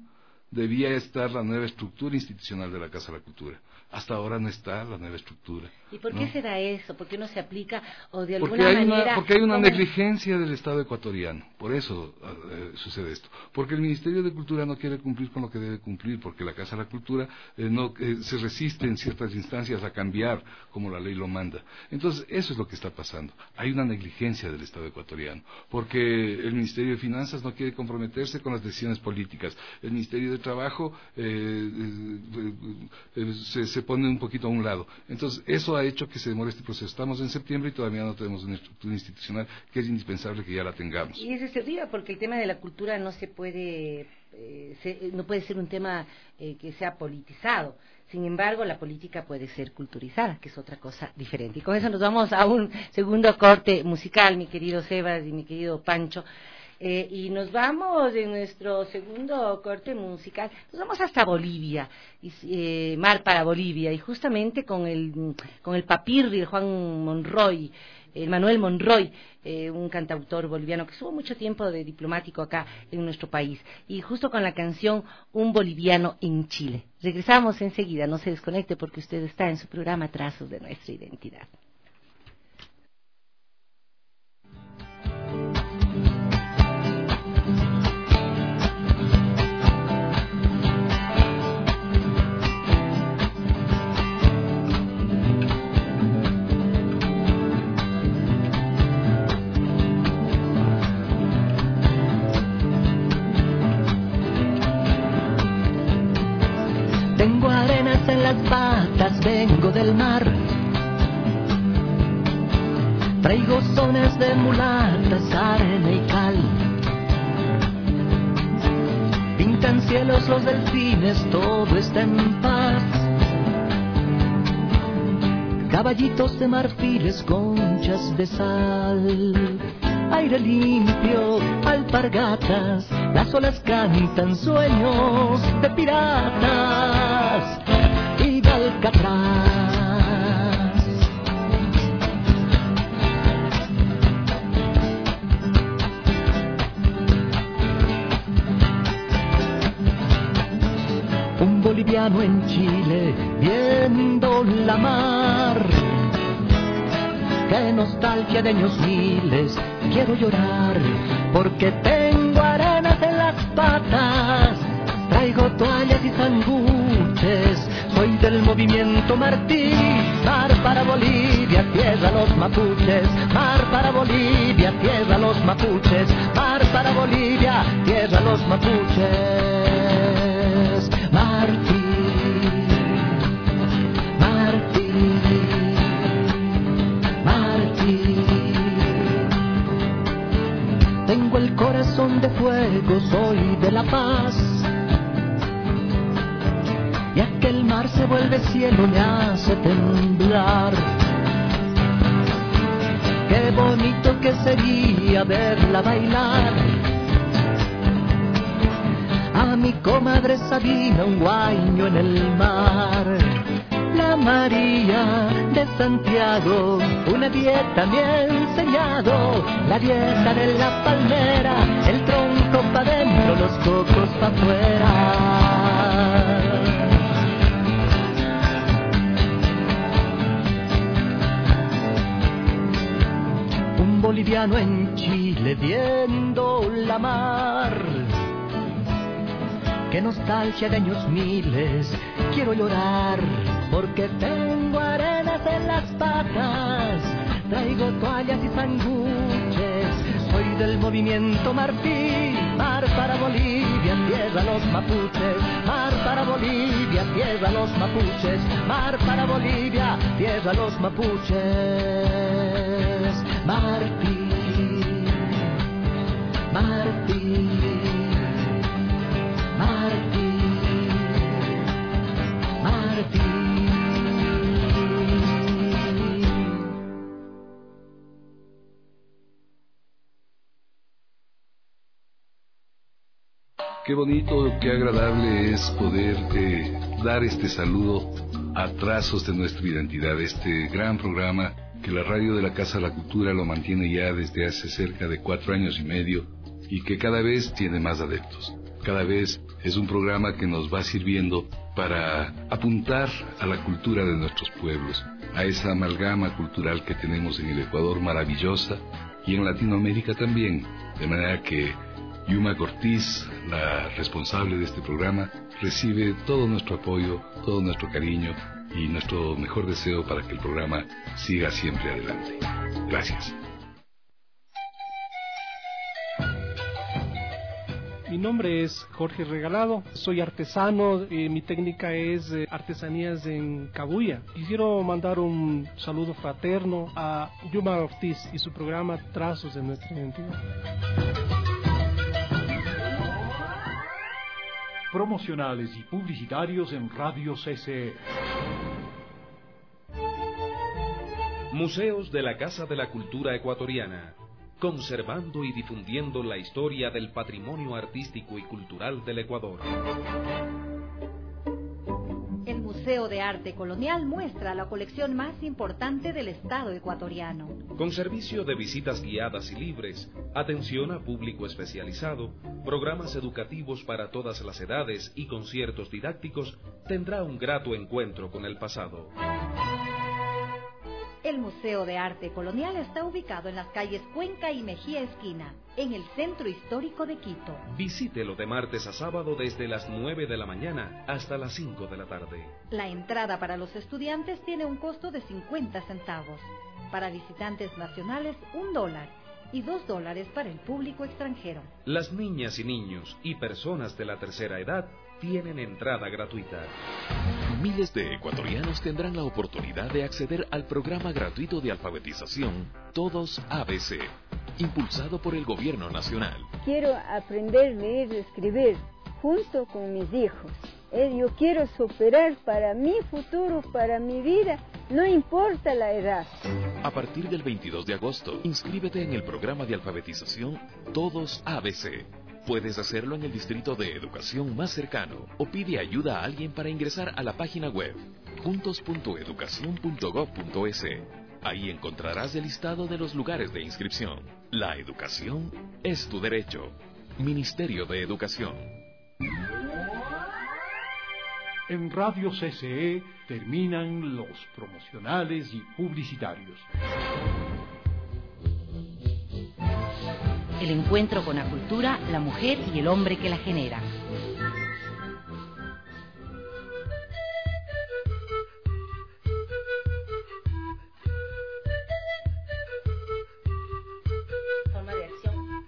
debía estar la nueva estructura institucional de la Casa de la Cultura. Hasta ahora no está la nueva estructura. ¿Y por qué ¿no? se da eso? ¿Por qué no se aplica o de alguna porque hay manera? Una, porque hay una ¿cómo? negligencia del Estado ecuatoriano, por eso eh, sucede esto. Porque el Ministerio de Cultura no quiere cumplir con lo que debe cumplir, porque la Casa de la Cultura eh, no eh, se resiste en ciertas instancias a cambiar como la ley lo manda. Entonces, eso es lo que está pasando. Hay una negligencia del Estado ecuatoriano, porque el Ministerio de Finanzas no quiere comprometerse con las decisiones políticas. El Ministerio de Trabajo eh, eh, eh, se, se pone un poquito a un lado. Entonces, eso ha hecho que se demore este proceso. Estamos en septiembre y todavía no tenemos una estructura institucional que es indispensable que ya la tengamos. Y ese se ríe porque el tema de la cultura no se puede, eh, se, no puede ser un tema eh, que sea politizado. Sin embargo, la política puede ser culturizada, que es otra cosa diferente. Y con eso nos vamos a un segundo corte musical, mi querido Sebas y mi querido Pancho. Eh, y nos vamos en nuestro segundo corte musical, nos vamos hasta Bolivia, y, eh, mar para Bolivia, y justamente con el con el papirri, el Juan Monroy, el Manuel Monroy, eh, un cantautor boliviano que estuvo mucho tiempo de diplomático acá en nuestro país, y justo con la canción Un Boliviano en Chile. Regresamos enseguida, no se desconecte porque usted está en su programa Trazos de Nuestra Identidad. Tengo arenas en las patas, vengo del mar. Traigo sones de mulatas, arena y cal. Pintan cielos los delfines, todo está en paz. Caballitos de marfiles, conchas de sal. Aire limpio, alpargatas, las olas cantan sueños de piratas y de Alcatraz. Un boliviano en Chile, viendo la mar. Qué nostalgia de años miles, quiero llorar, porque tengo arenas en las patas, traigo toallas y sanguches, soy del movimiento Martí. Mar para Bolivia, tierra los mapuches, mar para Bolivia, tierra los mapuches, mar para Bolivia, tierra los mapuches. Martí, Martí. Tengo el corazón de fuego, soy de La Paz. Y aquel mar se vuelve cielo, me hace temblar. Qué bonito que sería verla bailar. A mi comadre Sabina, un guaño en el mar. La María de Santiago, una dieta me ha enseñado. La dieta de la palmera, el tronco pa' dentro, los cocos pa' afuera. Un boliviano en Chile viendo la mar. Qué nostalgia de años miles, quiero llorar, porque tengo arenas en las patas, traigo toallas y sanguches, soy del movimiento Martí. Mar para Bolivia, tierra los mapuches, mar para Bolivia, tierra los mapuches, mar para Bolivia, tierra los mapuches. Martí, Martí. Martí, Martí. Qué bonito, qué agradable es poder eh, dar este saludo a Trazos de Nuestra Identidad, este gran programa que la radio de la Casa de la Cultura lo mantiene ya desde hace cerca de cuatro años y medio y que cada vez tiene más adeptos. cada vez es un programa que nos va sirviendo para apuntar a la cultura de nuestros pueblos, a esa amalgama cultural que tenemos en el Ecuador maravillosa y en Latinoamérica también, de manera que Yuma Cortiz, la responsable de este programa, recibe todo nuestro apoyo, todo nuestro cariño y nuestro mejor deseo para que el programa siga siempre adelante. Gracias. Mi nombre es Jorge Regalado, soy artesano, eh, mi técnica es eh, artesanías en cabuya. Y quiero mandar un saludo fraterno a Yuma Ortiz y su programa Trazos de Nuestra Identidad. Promocionales y publicitarios en Radio C C E. Museos de la Casa de la Cultura Ecuatoriana, conservando y difundiendo la historia del patrimonio artístico y cultural del Ecuador. El Museo de Arte Colonial muestra la colección más importante del Estado ecuatoriano. Con servicio de visitas guiadas y libres, atención a público especializado, programas educativos para todas las edades y conciertos didácticos, tendrá un grato encuentro con el pasado. El Museo de Arte Colonial está ubicado en las calles Cuenca y Mejía Esquina, en el centro histórico de Quito. Visítelo de martes a sábado desde las nueve de la mañana hasta las cinco de la tarde. La entrada para los estudiantes tiene un costo de cincuenta centavos. Para visitantes nacionales, un dólar. Y dos dólares para el público extranjero. Las niñas y niños y personas de la tercera edad tienen entrada gratuita. Miles de ecuatorianos tendrán la oportunidad de acceder al programa gratuito de alfabetización Todos A B C, impulsado por el Gobierno Nacional. Quiero aprender a leer y escribir junto con mis hijos. Eh, yo quiero superar para mi futuro, para mi vida, no importa la edad. A partir del veintidós de agosto, inscríbete en el programa de alfabetización Todos A B C. Puedes hacerlo en el distrito de educación más cercano o pide ayuda a alguien para ingresar a la página web juntos punto educación punto gob punto es. Ahí encontrarás el listado de los lugares de inscripción. La educación es tu derecho. Ministerio de Educación. En Radio C C E terminan los promocionales y publicitarios. El encuentro con la cultura, la mujer y el hombre que la genera. Forma de acción.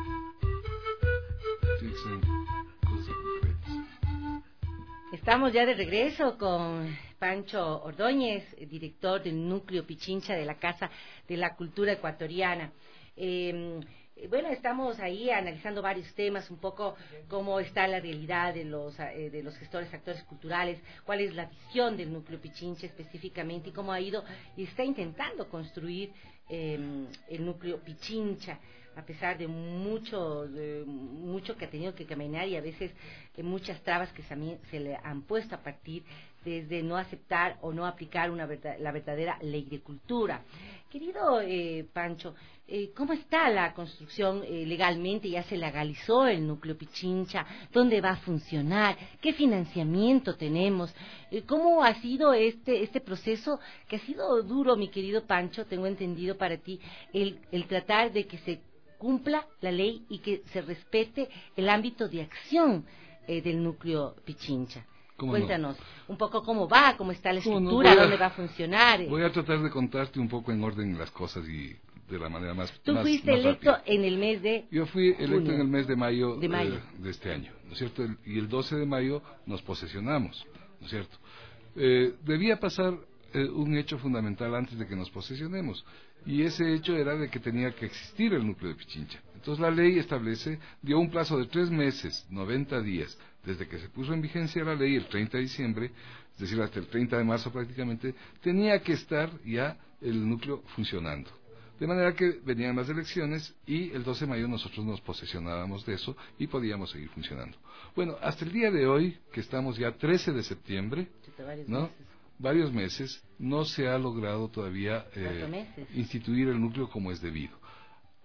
Estamos ya de regreso con Pancho Ordóñez, director del Núcleo Pichincha de la Casa de la Cultura Ecuatoriana. Eh, Bueno, estamos ahí analizando varios temas, un poco cómo está la realidad de los eh, de los gestores, actores culturales, cuál es la visión del Núcleo Pichincha específicamente y cómo ha ido y está intentando construir eh, el Núcleo Pichincha, a pesar de mucho de mucho que ha tenido que caminar y a veces eh, muchas trabas que se, se le han puesto a partir desde no aceptar o no aplicar una verdad, la verdadera ley de cultura. Querido eh, Pancho, eh, ¿cómo está la construcción eh, legalmente? ¿Ya se legalizó el Núcleo Pichincha? ¿Dónde va a funcionar? ¿Qué financiamiento tenemos? Eh, ¿Cómo ha sido este este proceso que ha sido duro, mi querido Pancho, tengo entendido para ti, el, el tratar de que se cumpla la ley y que se respete el ámbito de acción eh, del Núcleo Pichincha? Cuéntanos no? un poco cómo va, cómo está la estructura, no? a, dónde va a funcionar. Voy a tratar de contarte un poco en orden las cosas y de la manera más Tú más, fuiste más electo rápida. en el mes de Yo fui electo junio. en el mes de mayo, de, mayo. Eh, de este año, ¿no es cierto? El, y el doce de mayo nos posesionamos, ¿no es cierto? Eh, debía pasar eh, un hecho fundamental antes de que nos posesionemos, y ese hecho era de que tenía que existir el Núcleo de Pichincha. Entonces la ley establece, dio un plazo de tres meses, noventa días, desde que se puso en vigencia la ley el treinta de diciembre, es decir, hasta el treinta de marzo prácticamente, tenía que estar ya el núcleo funcionando. De manera que venían las elecciones y el doce de mayo nosotros nos posesionábamos de eso y podíamos seguir funcionando. Bueno, hasta el día de hoy, que estamos ya trece de septiembre, ¿no? varios meses, no se ha logrado todavía eh, instituir el núcleo como es debido.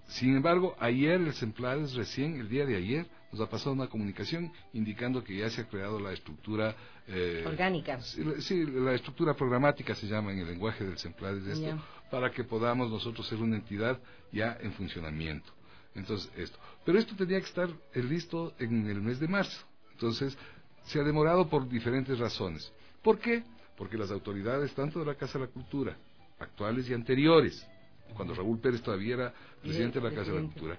Sin embargo, ayer el Semplades, recién, el día de ayer, nos ha pasado una comunicación indicando que ya se ha creado la estructura... Eh, orgánica. Sí, sí, la estructura programática se llama en el lenguaje del Semplades esto, yeah. para que podamos nosotros ser una entidad ya en funcionamiento. Entonces, esto. Pero esto tenía que estar listo en el mes de marzo. Entonces, se ha demorado por diferentes razones. ¿Por qué? Porque las autoridades, tanto de la Casa de la Cultura, actuales y anteriores, cuando Raúl Pérez todavía era presidente de la Casa de la Cultura,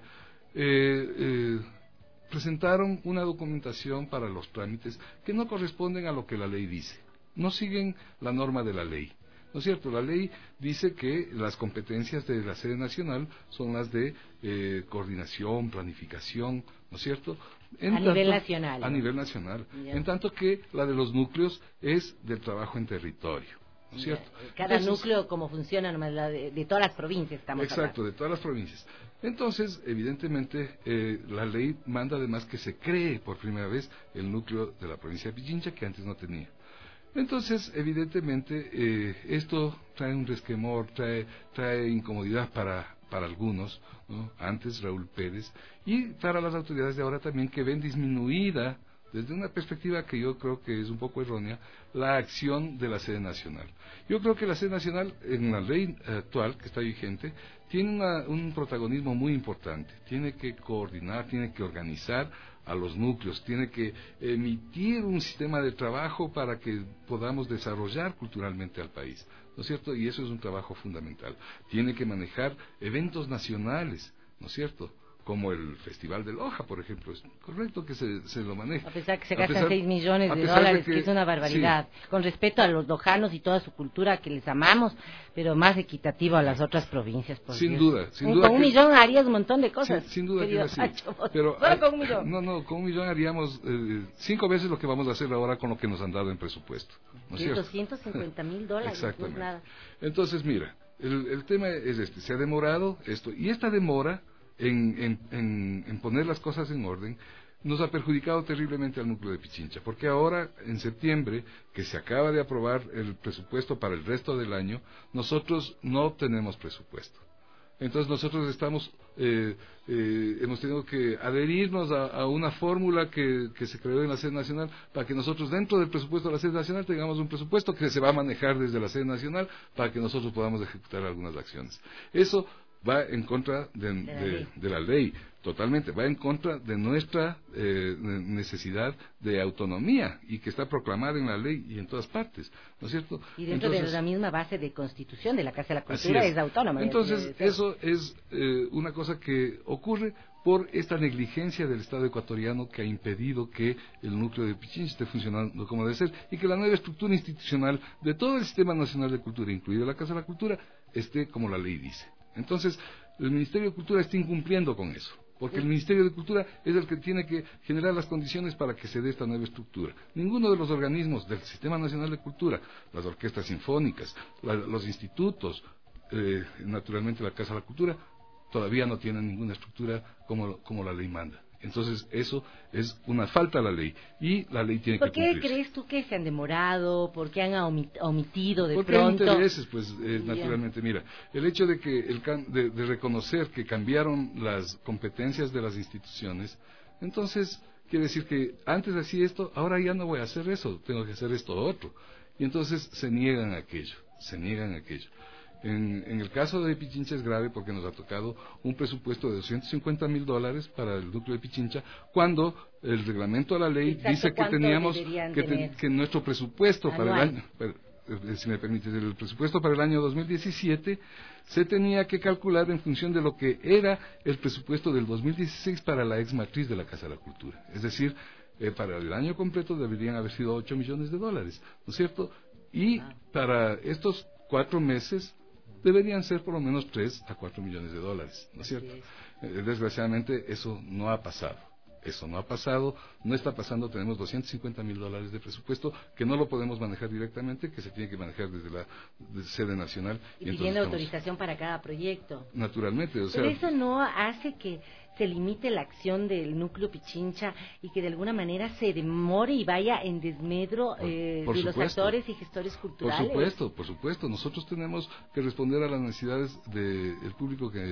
eh, eh, presentaron una documentación para los trámites que no corresponden a lo que la ley dice, no siguen la norma de la ley, ¿no es cierto? La ley dice que las competencias de la sede nacional son las de eh, coordinación, planificación, ¿no es cierto? En a tanto, nivel nacional. A ¿no? nivel nacional, yeah. en tanto que la de los núcleos es del trabajo en territorio. ¿No es cierto? Cada Entonces, núcleo, como funciona, nomás la de, de todas las provincias estamos Exacto, hablando. de todas las provincias. Entonces, evidentemente, eh, la ley manda además que se cree por primera vez el núcleo de la provincia de Pichincha, que antes no tenía. Entonces, evidentemente, eh, esto trae un resquemor, trae, trae incomodidad para, para algunos, ¿no? Antes Raúl Pérez, y para las autoridades de ahora también, que ven disminuida, desde una perspectiva que yo creo que es un poco errónea, la acción de la sede nacional. Yo creo que la sede nacional, en la ley actual que está vigente, tiene una, un protagonismo muy importante. Tiene que coordinar, tiene que organizar a los núcleos, tiene que emitir un sistema de trabajo para que podamos desarrollar culturalmente al país, ¿no es cierto? Y eso es un trabajo fundamental. Tiene que manejar eventos nacionales, ¿no es cierto?, como el Festival de Loja, por ejemplo. Es correcto que se, se lo maneje. A pesar que se gastan seis millones de dólares, de que, que es una barbaridad. Sí. Con respeto a los lojanos y toda su cultura, que les amamos, pero más equitativo a las otras provincias. Por sin Dios. duda, sin un, duda. Con un millón harías un montón de cosas. Sin, sin duda que sí. Pacho, pero hay, con un millón. No, no, con un millón haríamos eh, cinco veces lo que vamos a hacer ahora con lo que nos han dado en presupuesto. ¿No es cierto? doscientos cincuenta mil dólares. Exactamente. No es nada. Entonces, mira, el, el tema es este. Se ha demorado esto. Y esta demora... En, en, en, en poner las cosas en orden, nos ha perjudicado terriblemente al núcleo de Pichincha, porque ahora, en septiembre, que se acaba de aprobar el presupuesto para el resto del año, nosotros no tenemos presupuesto. Entonces nosotros estamos, eh, eh, hemos tenido que adherirnos a, a una fórmula que, que se creó en la sede nacional, para que nosotros dentro del presupuesto de la sede nacional tengamos un presupuesto que se va a manejar desde la sede nacional, para que nosotros podamos ejecutar algunas acciones. Eso va en contra de, de, de, de la ley, totalmente, va en contra de nuestra eh, necesidad de autonomía, y que está proclamada en la ley y en todas partes, ¿no es cierto? Y dentro Entonces, de la misma base de constitución de la Casa de la Cultura es. es autónoma. Entonces, eso es eh, una cosa que ocurre por esta negligencia del Estado ecuatoriano, que ha impedido que el núcleo de Pichincha esté funcionando como debe ser, y que la nueva estructura institucional de todo el Sistema Nacional de Cultura, incluida la Casa de la Cultura, esté como la ley dice. Entonces, el Ministerio de Cultura está incumpliendo con eso, porque el Ministerio de Cultura es el que tiene que generar las condiciones para que se dé esta nueva estructura. Ninguno de los organismos del Sistema Nacional de Cultura, las orquestas sinfónicas, la, los institutos, eh, naturalmente la Casa de la Cultura, todavía no tienen ninguna estructura como, como la ley manda. Entonces, eso es una falta a la ley, y la ley tiene que cumplirse. ¿Por qué crees tú que se han demorado? ¿Por qué han omitido de Porque pronto? Porque hay intereses, pues, eh, naturalmente. Mira, el hecho de que el de, de reconocer que cambiaron las competencias de las instituciones, entonces quiere decir que antes hacía esto, ahora ya no voy a hacer eso, tengo que hacer esto otro. Y entonces se niegan a aquello, se niegan a aquello. En, en el caso de Pichincha es grave, porque nos ha tocado un presupuesto de doscientos cincuenta mil dólares para el núcleo de Pichincha, cuando el reglamento de la ley Exacto, dice que teníamos que, te, que nuestro presupuesto anual. para el año, pero, si me permites, el presupuesto para el año dos mil diecisiete se tenía que calcular en función de lo que era el presupuesto del dos mil dieciséis para la ex matriz de la Casa de la Cultura. Es decir, eh, para el año completo deberían haber sido ocho millones de dólares, ¿no es cierto? Y ah. para estos cuatro meses deberían ser por lo menos tres a cuatro millones de dólares, ¿no es cierto? Eh, desgraciadamente eso no ha pasado, eso no ha pasado, no está pasando. Tenemos doscientos cincuenta mil dólares de presupuesto que no lo podemos manejar directamente, que se tiene que manejar desde la de sede nacional. Y, y pidiendo autorización para cada proyecto. Naturalmente, o sea... Pero eso no hace que se limite la acción del núcleo Pichincha y que de alguna manera se demore y vaya en desmedro eh, por, por de supuesto, los actores y gestores culturales. Por supuesto, por supuesto. Nosotros tenemos que responder a las necesidades del público que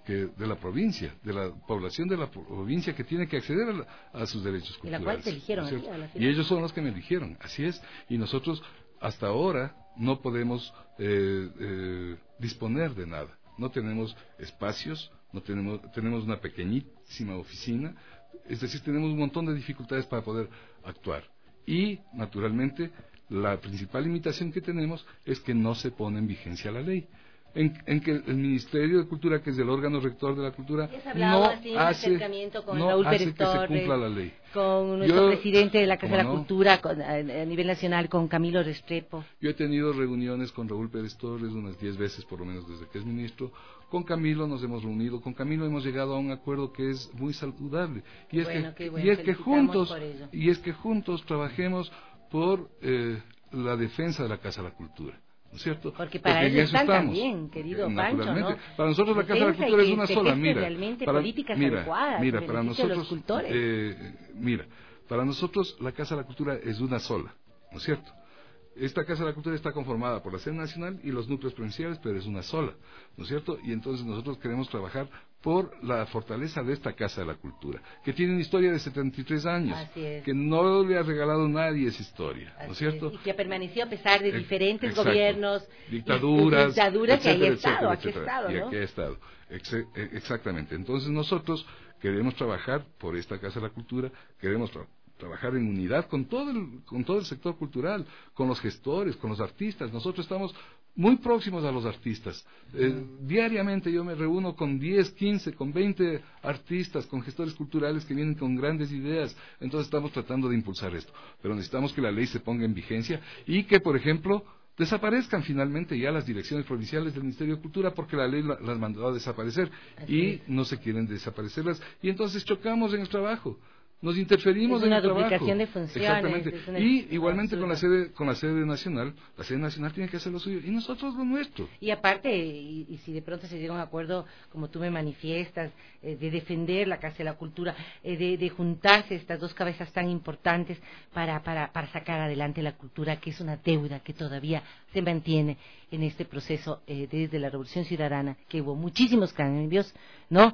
que de la provincia, de la población de la provincia que tiene que acceder a, la, a sus derechos culturales. Y la cual te eligieron ¿no aquí, a la y ellos son los que me eligieron, así es. Y nosotros hasta ahora no podemos eh, eh, disponer de nada. No tenemos espacios, no tenemos, tenemos una pequeñísima oficina, es decir, tenemos un montón de dificultades para poder actuar. Y, naturalmente, la principal limitación que tenemos es que no se pone en vigencia la ley. En, en que el Ministerio de Cultura, que es el órgano rector de la cultura, no así, hace, con no Raúl hace Pérez que Torres, se cumpla la ley. Con nuestro Yo, presidente de la Casa de la no? Cultura con, a, a nivel nacional, con Camilo Restrepo. Yo he tenido reuniones con Raúl Pérez Torres unas diez veces por lo menos desde que es ministro. Con Camilo nos hemos reunido, con Camilo hemos llegado a un acuerdo que es muy saludable. Y es bueno, que, bueno, y es que juntos, por ello. y es que juntos trabajemos por eh, la defensa de la Casa de la Cultura. ¿No es cierto? Porque para Porque ellos están estamos, también, querido eh, Pancho, ¿no? Para nosotros la Casa de la Cultura es una sola, mira. Para, mira, mira, para nosotros, eh, mira, para nosotros la Casa de la Cultura es una sola, ¿no es cierto? Esta Casa de la Cultura está conformada por la sede nacional y los núcleos provinciales, pero es una sola, ¿no es cierto? Y entonces nosotros queremos trabajar por la fortaleza de esta Casa de la Cultura, que tiene una historia de setenta y tres años, que no le ha regalado nadie esa historia, ¿no es cierto? Es, y que permaneció a pesar de eh, diferentes exacto. gobiernos, dictaduras, y, dictaduras etcétera, que ahí ha etcétera, estado, etcétera, aquí ha estado, y ¿no? aquí ha estado, Ex exactamente. Entonces nosotros queremos trabajar por esta Casa de la Cultura, queremos trabajar trabajar en unidad con todo el con todo el sector cultural, con los gestores, con los artistas. Nosotros estamos muy próximos a los artistas. Eh, diariamente yo me reúno con diez, quince, con veinte artistas, con gestores culturales que vienen con grandes ideas. Entonces estamos tratando de impulsar esto. Pero necesitamos que la ley se ponga en vigencia y que, por ejemplo, desaparezcan finalmente ya las direcciones provinciales del Ministerio de Cultura, porque la ley la, las mandó a desaparecer. Así y es. No se quieren desaparecerlas. Y entonces chocamos en el trabajo. Nos interferimos en el trabajo. Es una duplicación de funciones. Exactamente. Y igualmente con la sede con la sede nacional, la sede nacional tiene que hacer lo suyo y nosotros lo nuestro. Y aparte, y, y si de pronto se llega a un acuerdo, como tú me manifiestas, eh, de defender la Casa de la Cultura, eh, de, de juntarse estas dos cabezas tan importantes para, para, para sacar adelante la cultura, que es una deuda que todavía se mantiene en este proceso eh, desde la Revolución Ciudadana, que hubo muchísimos cambios, ¿no?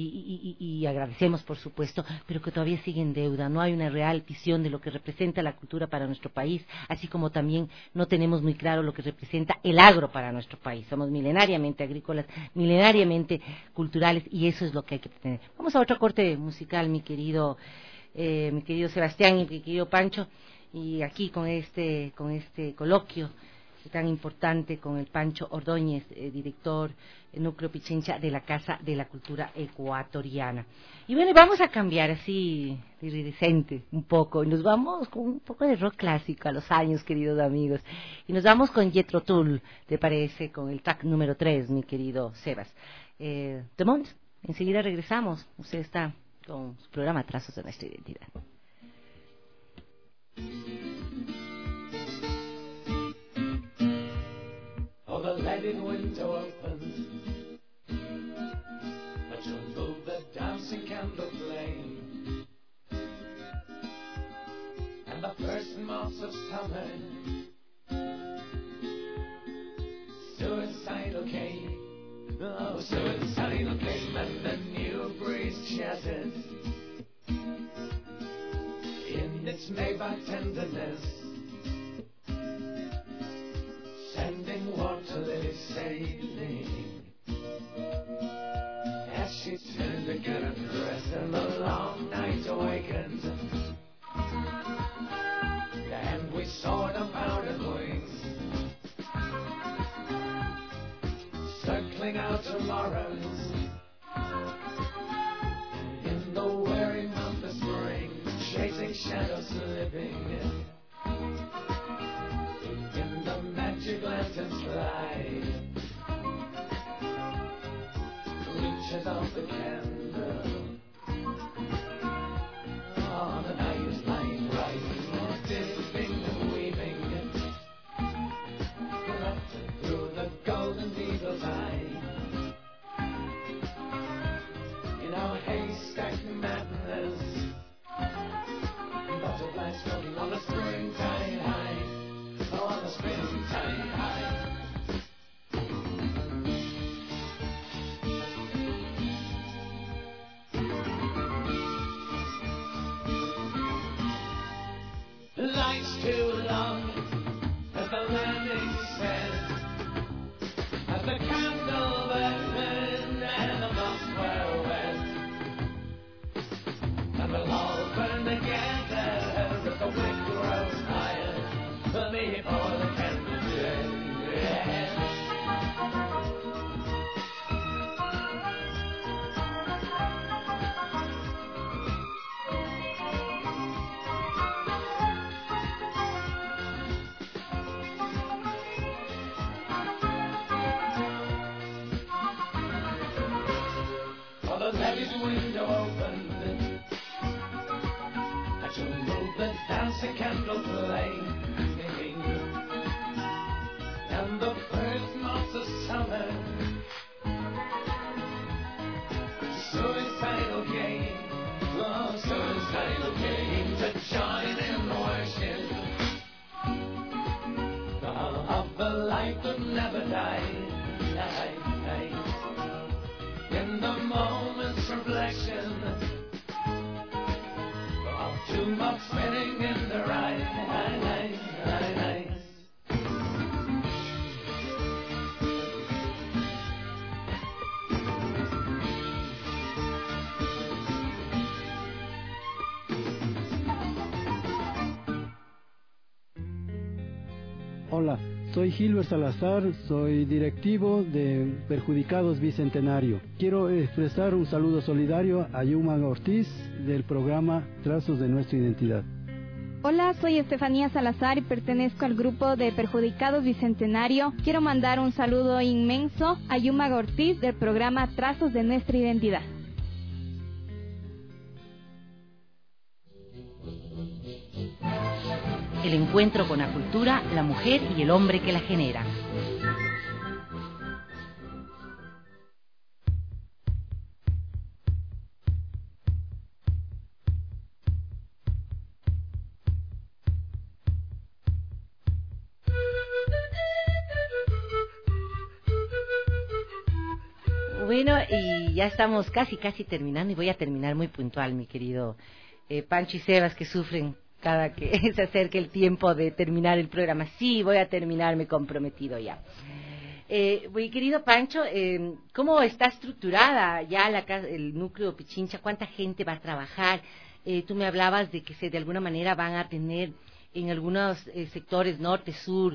Y, y, y agradecemos, por supuesto, pero que todavía sigue en deuda. No hay una real visión de lo que representa la cultura para nuestro país, así como también no tenemos muy claro lo que representa el agro para nuestro país. Somos milenariamente agrícolas, milenariamente culturales, y eso es lo que hay que tener. Vamos a otro corte musical, mi querido, eh, mi querido Sebastián y mi querido Pancho, y aquí con este, con este coloquio tan importante con el Pancho Ordóñez, eh, director el Núcleo Pichincha de la Casa de la Cultura Ecuatoriana. Y bueno, vamos a cambiar así, iridescente, un poco, y nos vamos con un poco de rock clásico a los años, queridos amigos, y nos vamos con Jethro Tull, ¿te parece? Con el track número tres, mi querido Sebas. Eh, Demont, enseguida regresamos, usted está con su programa Trazos de Nuestra Identidad. The leaded window opens, a jungle, the dancing candle flame, and the first moths of summer, suicidal came, oh suicidal came, and the new breeze shatters in its Maybach tenderness. Sending water lilies sailing as she turned to get a dress, and the long night awakened, and we saw the powdered wings circling out tomorrows in the weary month of spring, chasing shadows slipping magic lanterns fly, reaches of the candle. Oh, the night is lying right, dipping and weaving, through the golden eagle's eye. In our haystack madness, butterflies floating on the springtime high. On the springtime high. as the candle burns and the moss will wet. And we'll all burn together as the wick grows higher before the candles dim. Levy's window opened, I shall move the dancing candle flame, and the first months of summer, suicidal game, oh suicidal game, to join in worship of the light that never died. In the moment's reflection of two moths spinning in the right, right, right, right, right. Hola, soy Gilbert Salazar, soy directivo de Perjudicados Bicentenario. Quiero expresar un saludo solidario a Yuma Ortiz del programa Trazos de Nuestra Identidad. Hola, soy Estefanía Salazar y pertenezco al grupo de Perjudicados Bicentenario. Quiero mandar un saludo inmenso a Yuma Ortiz del programa Trazos de Nuestra Identidad. El encuentro con la cultura, la mujer y el hombre que la genera. Bueno, y ya estamos casi, casi terminando, y voy a terminar muy puntual, mi querido eh, Pancho y Sebas, que sufren cada que se acerque el tiempo de terminar el programa. Sí, voy a terminar, me he comprometido ya. Eh, mi querido Pancho, eh, ¿cómo está estructurada ya la, el núcleo Pichincha? ¿Cuánta gente va a trabajar? Eh, tú me hablabas de que se, de alguna manera van a tener en algunos eh, sectores norte, sur,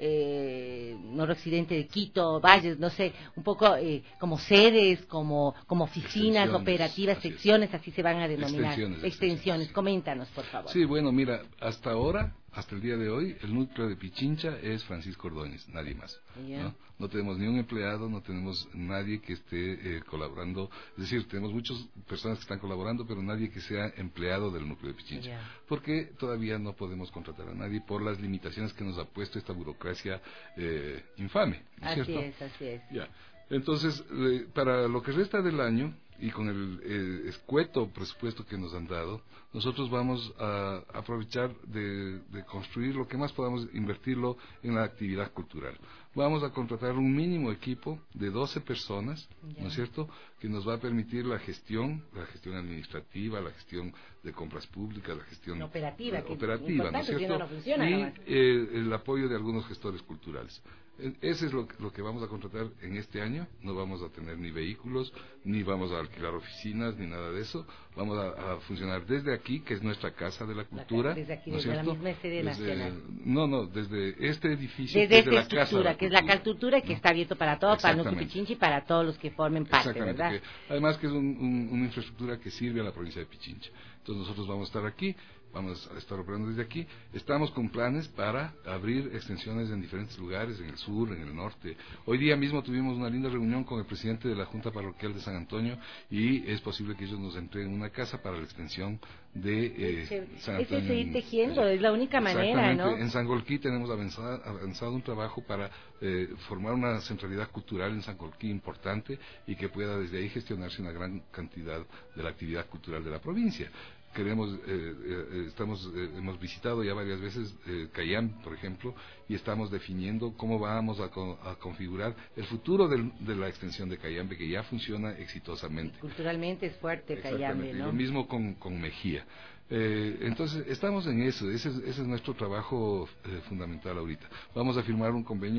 eh, noroccidente de Quito, Valles, no sé, un poco eh, como sedes, como, como oficinas operativas, así secciones, es. Así se van a denominar. Extensiones. Extensiones. Coméntanos, por favor. Sí, bueno, mira, hasta ahora, hasta el día de hoy, el núcleo de Pichincha es Francisco Ordóñez, nadie más. Yeah. ¿no? no tenemos ni un empleado, no tenemos nadie que esté eh, colaborando, es decir, tenemos muchas personas que están colaborando, pero nadie que sea empleado del núcleo de Pichincha, yeah. porque todavía no podemos contratar a nadie por las limitaciones que nos ha puesto esta burocracia eh, infame, ¿no es así cierto? es, así es. Yeah. Entonces, eh, para lo que resta del año, y con el eh, escueto presupuesto que nos han dado, nosotros vamos a aprovechar de, de construir lo que más podamos, invertirlo en la actividad cultural. Vamos a contratar un mínimo equipo de doce personas, yeah. ¿no es cierto?, que nos va a permitir la gestión, la gestión administrativa, la gestión de compras públicas, la gestión la operativa, la operativa, ¿no es cierto?, si no, no funciona, y eh, el apoyo de algunos gestores culturales. Ese es lo que, lo que vamos a contratar en este año. No vamos a tener ni vehículos, ni vamos a alquilar oficinas, ni nada de eso. Vamos a, a funcionar desde aquí, que es nuestra Casa de la Cultura. La, desde aquí, ¿no es desde cierto? la misma sede desde, nacional. No, no, desde este edificio. Desde esta la estructura, Casa de la que es la Cultura, que ¿no? está abierto para todos, para el núcleo Pichincha y para todos los que formen parte, ¿verdad? Que, además que es un, un, una infraestructura que sirve a la provincia de Pichincha. Entonces nosotros vamos a estar aquí. Vamos a estar operando desde aquí. Estamos con planes para abrir extensiones en diferentes lugares, en el sur, en el norte. Hoy día mismo tuvimos una linda reunión con el presidente de la Junta Parroquial de San Antonio y es posible que ellos nos entreguen una casa para la extensión de eh, San Antonio. Es seguir tejiendo, es la única manera, ¿no? En Sangolquí tenemos avanzado, avanzado un trabajo para eh, formar una centralidad cultural en Sangolquí importante y que pueda desde ahí gestionarse una gran cantidad de la actividad cultural de la provincia. Queremos, eh, eh, estamos, eh, hemos visitado ya varias veces eh, Cayambe, por ejemplo, y estamos definiendo cómo vamos a, co a configurar el futuro del, de la extensión de Cayambe, que ya funciona exitosamente. Y culturalmente es fuerte Cayambe, ¿no? Y lo mismo con, con Mejía. Eh, entonces, estamos en eso, ese es, ese es nuestro trabajo eh, fundamental ahorita. Vamos a firmar un convenio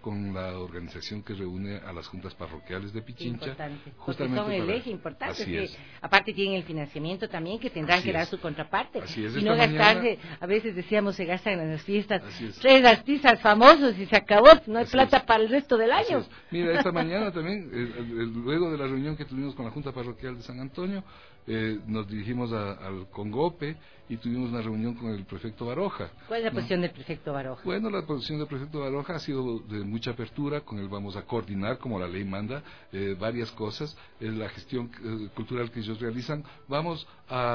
con la organización que reúne a las juntas parroquiales de Pichincha. Importante, justamente porque son el para... eje importante, Así que es. aparte tienen el financiamiento también, que tendrán Así que dar es. su contraparte. Así es, Y esta no gastarse, mañana- a veces decíamos, se gastan en las fiestas, Así es. tres artistas famosos y se acabó, no hay Así plata es. para el resto del Así año. es. Mira, esta mañana también, eh, eh, luego de la reunión que tuvimos con la Junta Parroquial de San Antonio, eh, nos dirigimos a- al Congope y tuvimos una reunión con el prefecto Baroja. ¿Cuál es la ¿no? posición del prefecto Baroja? Bueno, la posición del prefecto Baroja ha sido de mucha apertura, con él vamos a coordinar, como la ley manda, eh, varias cosas, en la gestión eh, cultural que ellos realizan, vamos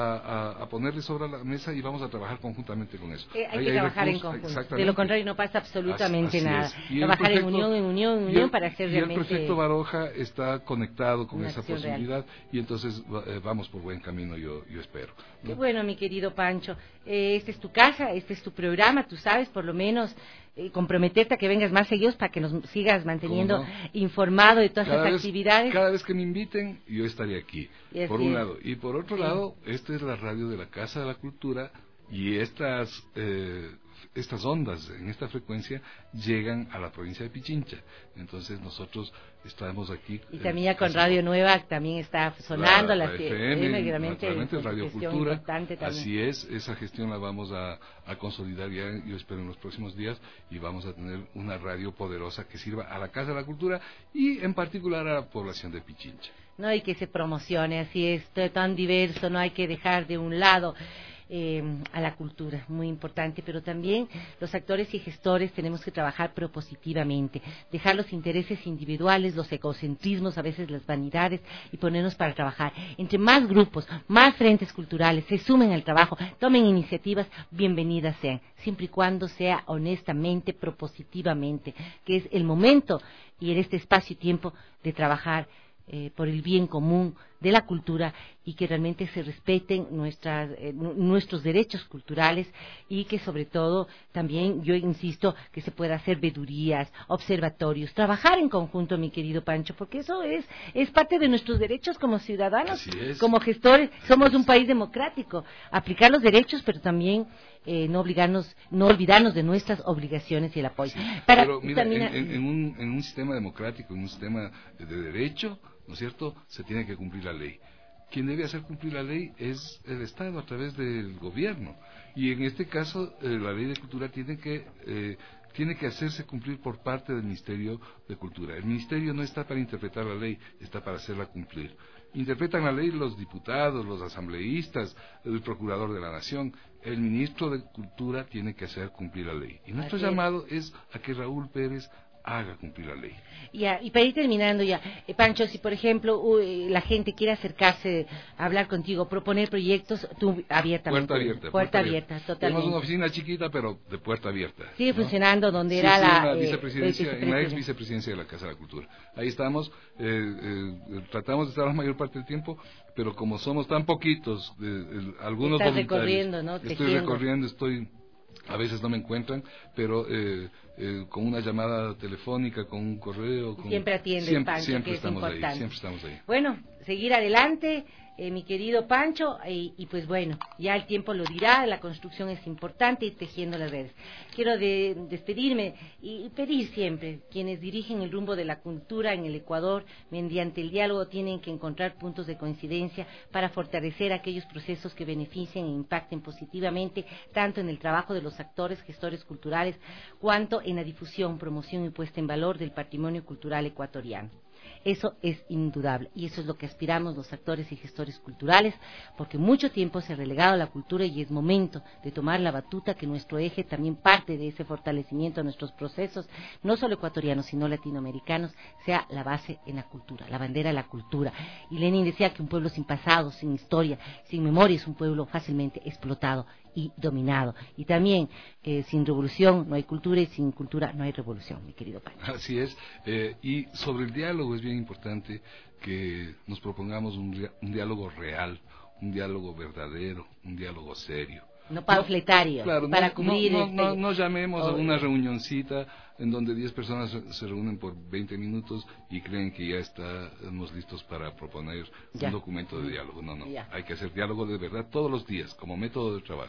a, a, a ponerle sobre la mesa y vamos a trabajar conjuntamente con eso. Eh, hay Ahí que trabajar en recursos, conjunto, de exactamente. lo contrario no pasa absolutamente Así- así nada. es. Y el Trabajar en prefecto- unión, en unión, en y unión el- para hacer y realmente... el prefecto Baroja está conectado con una esa acción real. posibilidad y entonces va- eh, vamos por buen camino, yo, yo espero. ¿no? Qué bueno, mi querido Pancho. Eh, esta es tu casa, este es tu programa, tú sabes, por lo menos eh, comprometerte a que vengas más seguidos para que nos sigas manteniendo ¿Cómo no? informado de todas Cada las vez- actividades. Cada vez que me inviten, yo estaré aquí, Y así por un es. lado. Y por otro Sí. lado, esta es la radio de la Casa de la Cultura y estas, eh, estas ondas en esta frecuencia llegan a la provincia de Pichincha. Entonces nosotros estamos aquí. Y eh, también ya con casi- Radio Nueva también está sonando la, la, la que- F M, eh, realmente naturalmente con Radio gestión Cultura, importante también. así es, esa gestión la vamos a, a consolidar ya, yo espero en los próximos días, y vamos a tener una radio poderosa que sirva a la Casa de la Cultura y en particular a la población de Pichincha. No hay que se promocione, así es, todo tan diverso, no hay que dejar de un lado eh, a la cultura, muy importante, pero también los actores y gestores tenemos que trabajar propositivamente, dejar los intereses individuales, los egocentrismos, a veces las vanidades, y ponernos para trabajar. Entre más grupos, más frentes culturales se sumen al trabajo, tomen iniciativas, bienvenidas sean, siempre y cuando sea honestamente, propositivamente, que es el momento y en este espacio y tiempo de trabajar Eh, por el bien común de la cultura y que realmente se respeten nuestras, eh, nuestros derechos culturales y que sobre todo también, yo insisto, que se pueda hacer vedurías, observatorios, trabajar en conjunto, mi querido Pancho, porque eso es, es parte de nuestros derechos como ciudadanos, Así es. como gestores, somos un país democrático, aplicar los derechos, pero también eh, no obligarnos, no olvidarnos de nuestras obligaciones y el apoyo. Para Pero mira, en, terminar- en- en un, en un sistema democrático, en un sistema de derecho, ¿no es cierto?, se tiene que cumplir la ley. Quien debe hacer cumplir la ley es el Estado a través del gobierno. Y en este caso, eh, la ley de cultura tiene que, eh, tiene que hacerse cumplir por parte del Ministerio de Cultura. El Ministerio no está para interpretar la ley, está para hacerla cumplir. Interpretan la ley los diputados, los asambleístas, el procurador de la Nación. El ministro de Cultura tiene que hacer cumplir la ley. Y nuestro Así es. llamado es a que Raúl Pérez haga cumplir la ley. Ya, y para ir terminando ya, eh, Pancho, si por ejemplo uy, la gente quiere acercarse a hablar contigo, proponer proyectos, tú abiertamente. Puerta abierta. Puerta abierta, Tenemos una totalmente. oficina chiquita, pero de puerta abierta. Sigue ¿no? funcionando donde Sí, era sí, la, en la eh, vicepresidencia, el en la ex vicepresidencia. vicepresidencia de la Casa de la Cultura. Ahí estamos, eh, eh, tratamos de estar la mayor parte del tiempo, pero como somos tan poquitos, eh, eh, algunos Estás voluntarios, recorriendo, ¿no? estoy Tejiendo. recorriendo, estoy, a veces no me encuentran, pero eh, eh, con una llamada telefónica, con un correo, con, Siempre atiende, siempre, Pancho, siempre que es estamos importante. ahí, siempre estamos ahí. Bueno, seguir adelante, eh, mi querido Pancho, y, y pues bueno, ya el tiempo lo dirá, la construcción es importante, ir tejiendo las redes. Quiero de, despedirme y pedir siempre, quienes dirigen el rumbo de la cultura en el Ecuador, mediante el diálogo tienen que encontrar puntos de coincidencia para fortalecer aquellos procesos que beneficien e impacten positivamente tanto en el trabajo de los actores, gestores culturales, cuanto en la difusión, promoción y puesta en valor del patrimonio cultural ecuatoriano. Eso es indudable y eso es lo que aspiramos los actores y gestores culturales, porque mucho tiempo se ha relegado a la cultura y es momento de tomar la batuta, que nuestro eje también parte de ese fortalecimiento de nuestros procesos, no solo ecuatorianos sino latinoamericanos, sea la base en la cultura, la bandera de la cultura. Y Lenin decía que un pueblo sin pasado, sin historia, sin memoria es un pueblo fácilmente explotado y dominado. Y también eh, sin revolución no hay cultura y sin cultura no hay revolución, mi querido Pancho. Así es, eh, y sobre el diálogo es bien importante que nos propongamos un, ria- un diálogo real, un diálogo verdadero, un diálogo serio. No panfletario, Claro, para no, cubrir no, este... no, no llamemos a Oh, una reunioncita en donde diez personas se, se reúnen por veinte minutos y creen que ya estamos listos para proponer Ya. un documento de diálogo. No, no, Ya. hay que hacer diálogo de verdad todos los días como método de trabajo.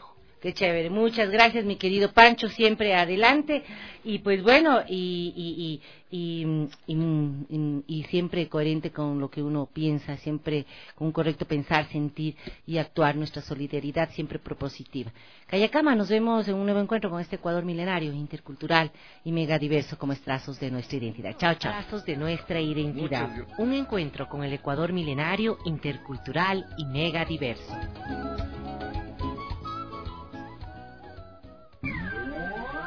Qué chévere. Muchas gracias, mi querido Pancho, siempre adelante. Y pues bueno, y, y, y, y, y, y siempre coherente con lo que uno piensa, siempre con un correcto pensar, sentir y actuar, nuestra solidaridad siempre propositiva. Cayacama, nos vemos en un nuevo encuentro con este Ecuador milenario, intercultural y megadiverso como es Trazos de nuestra identidad. Chao, chao. Trazos de nuestra identidad. Un encuentro con el Ecuador milenario, intercultural y megadiverso.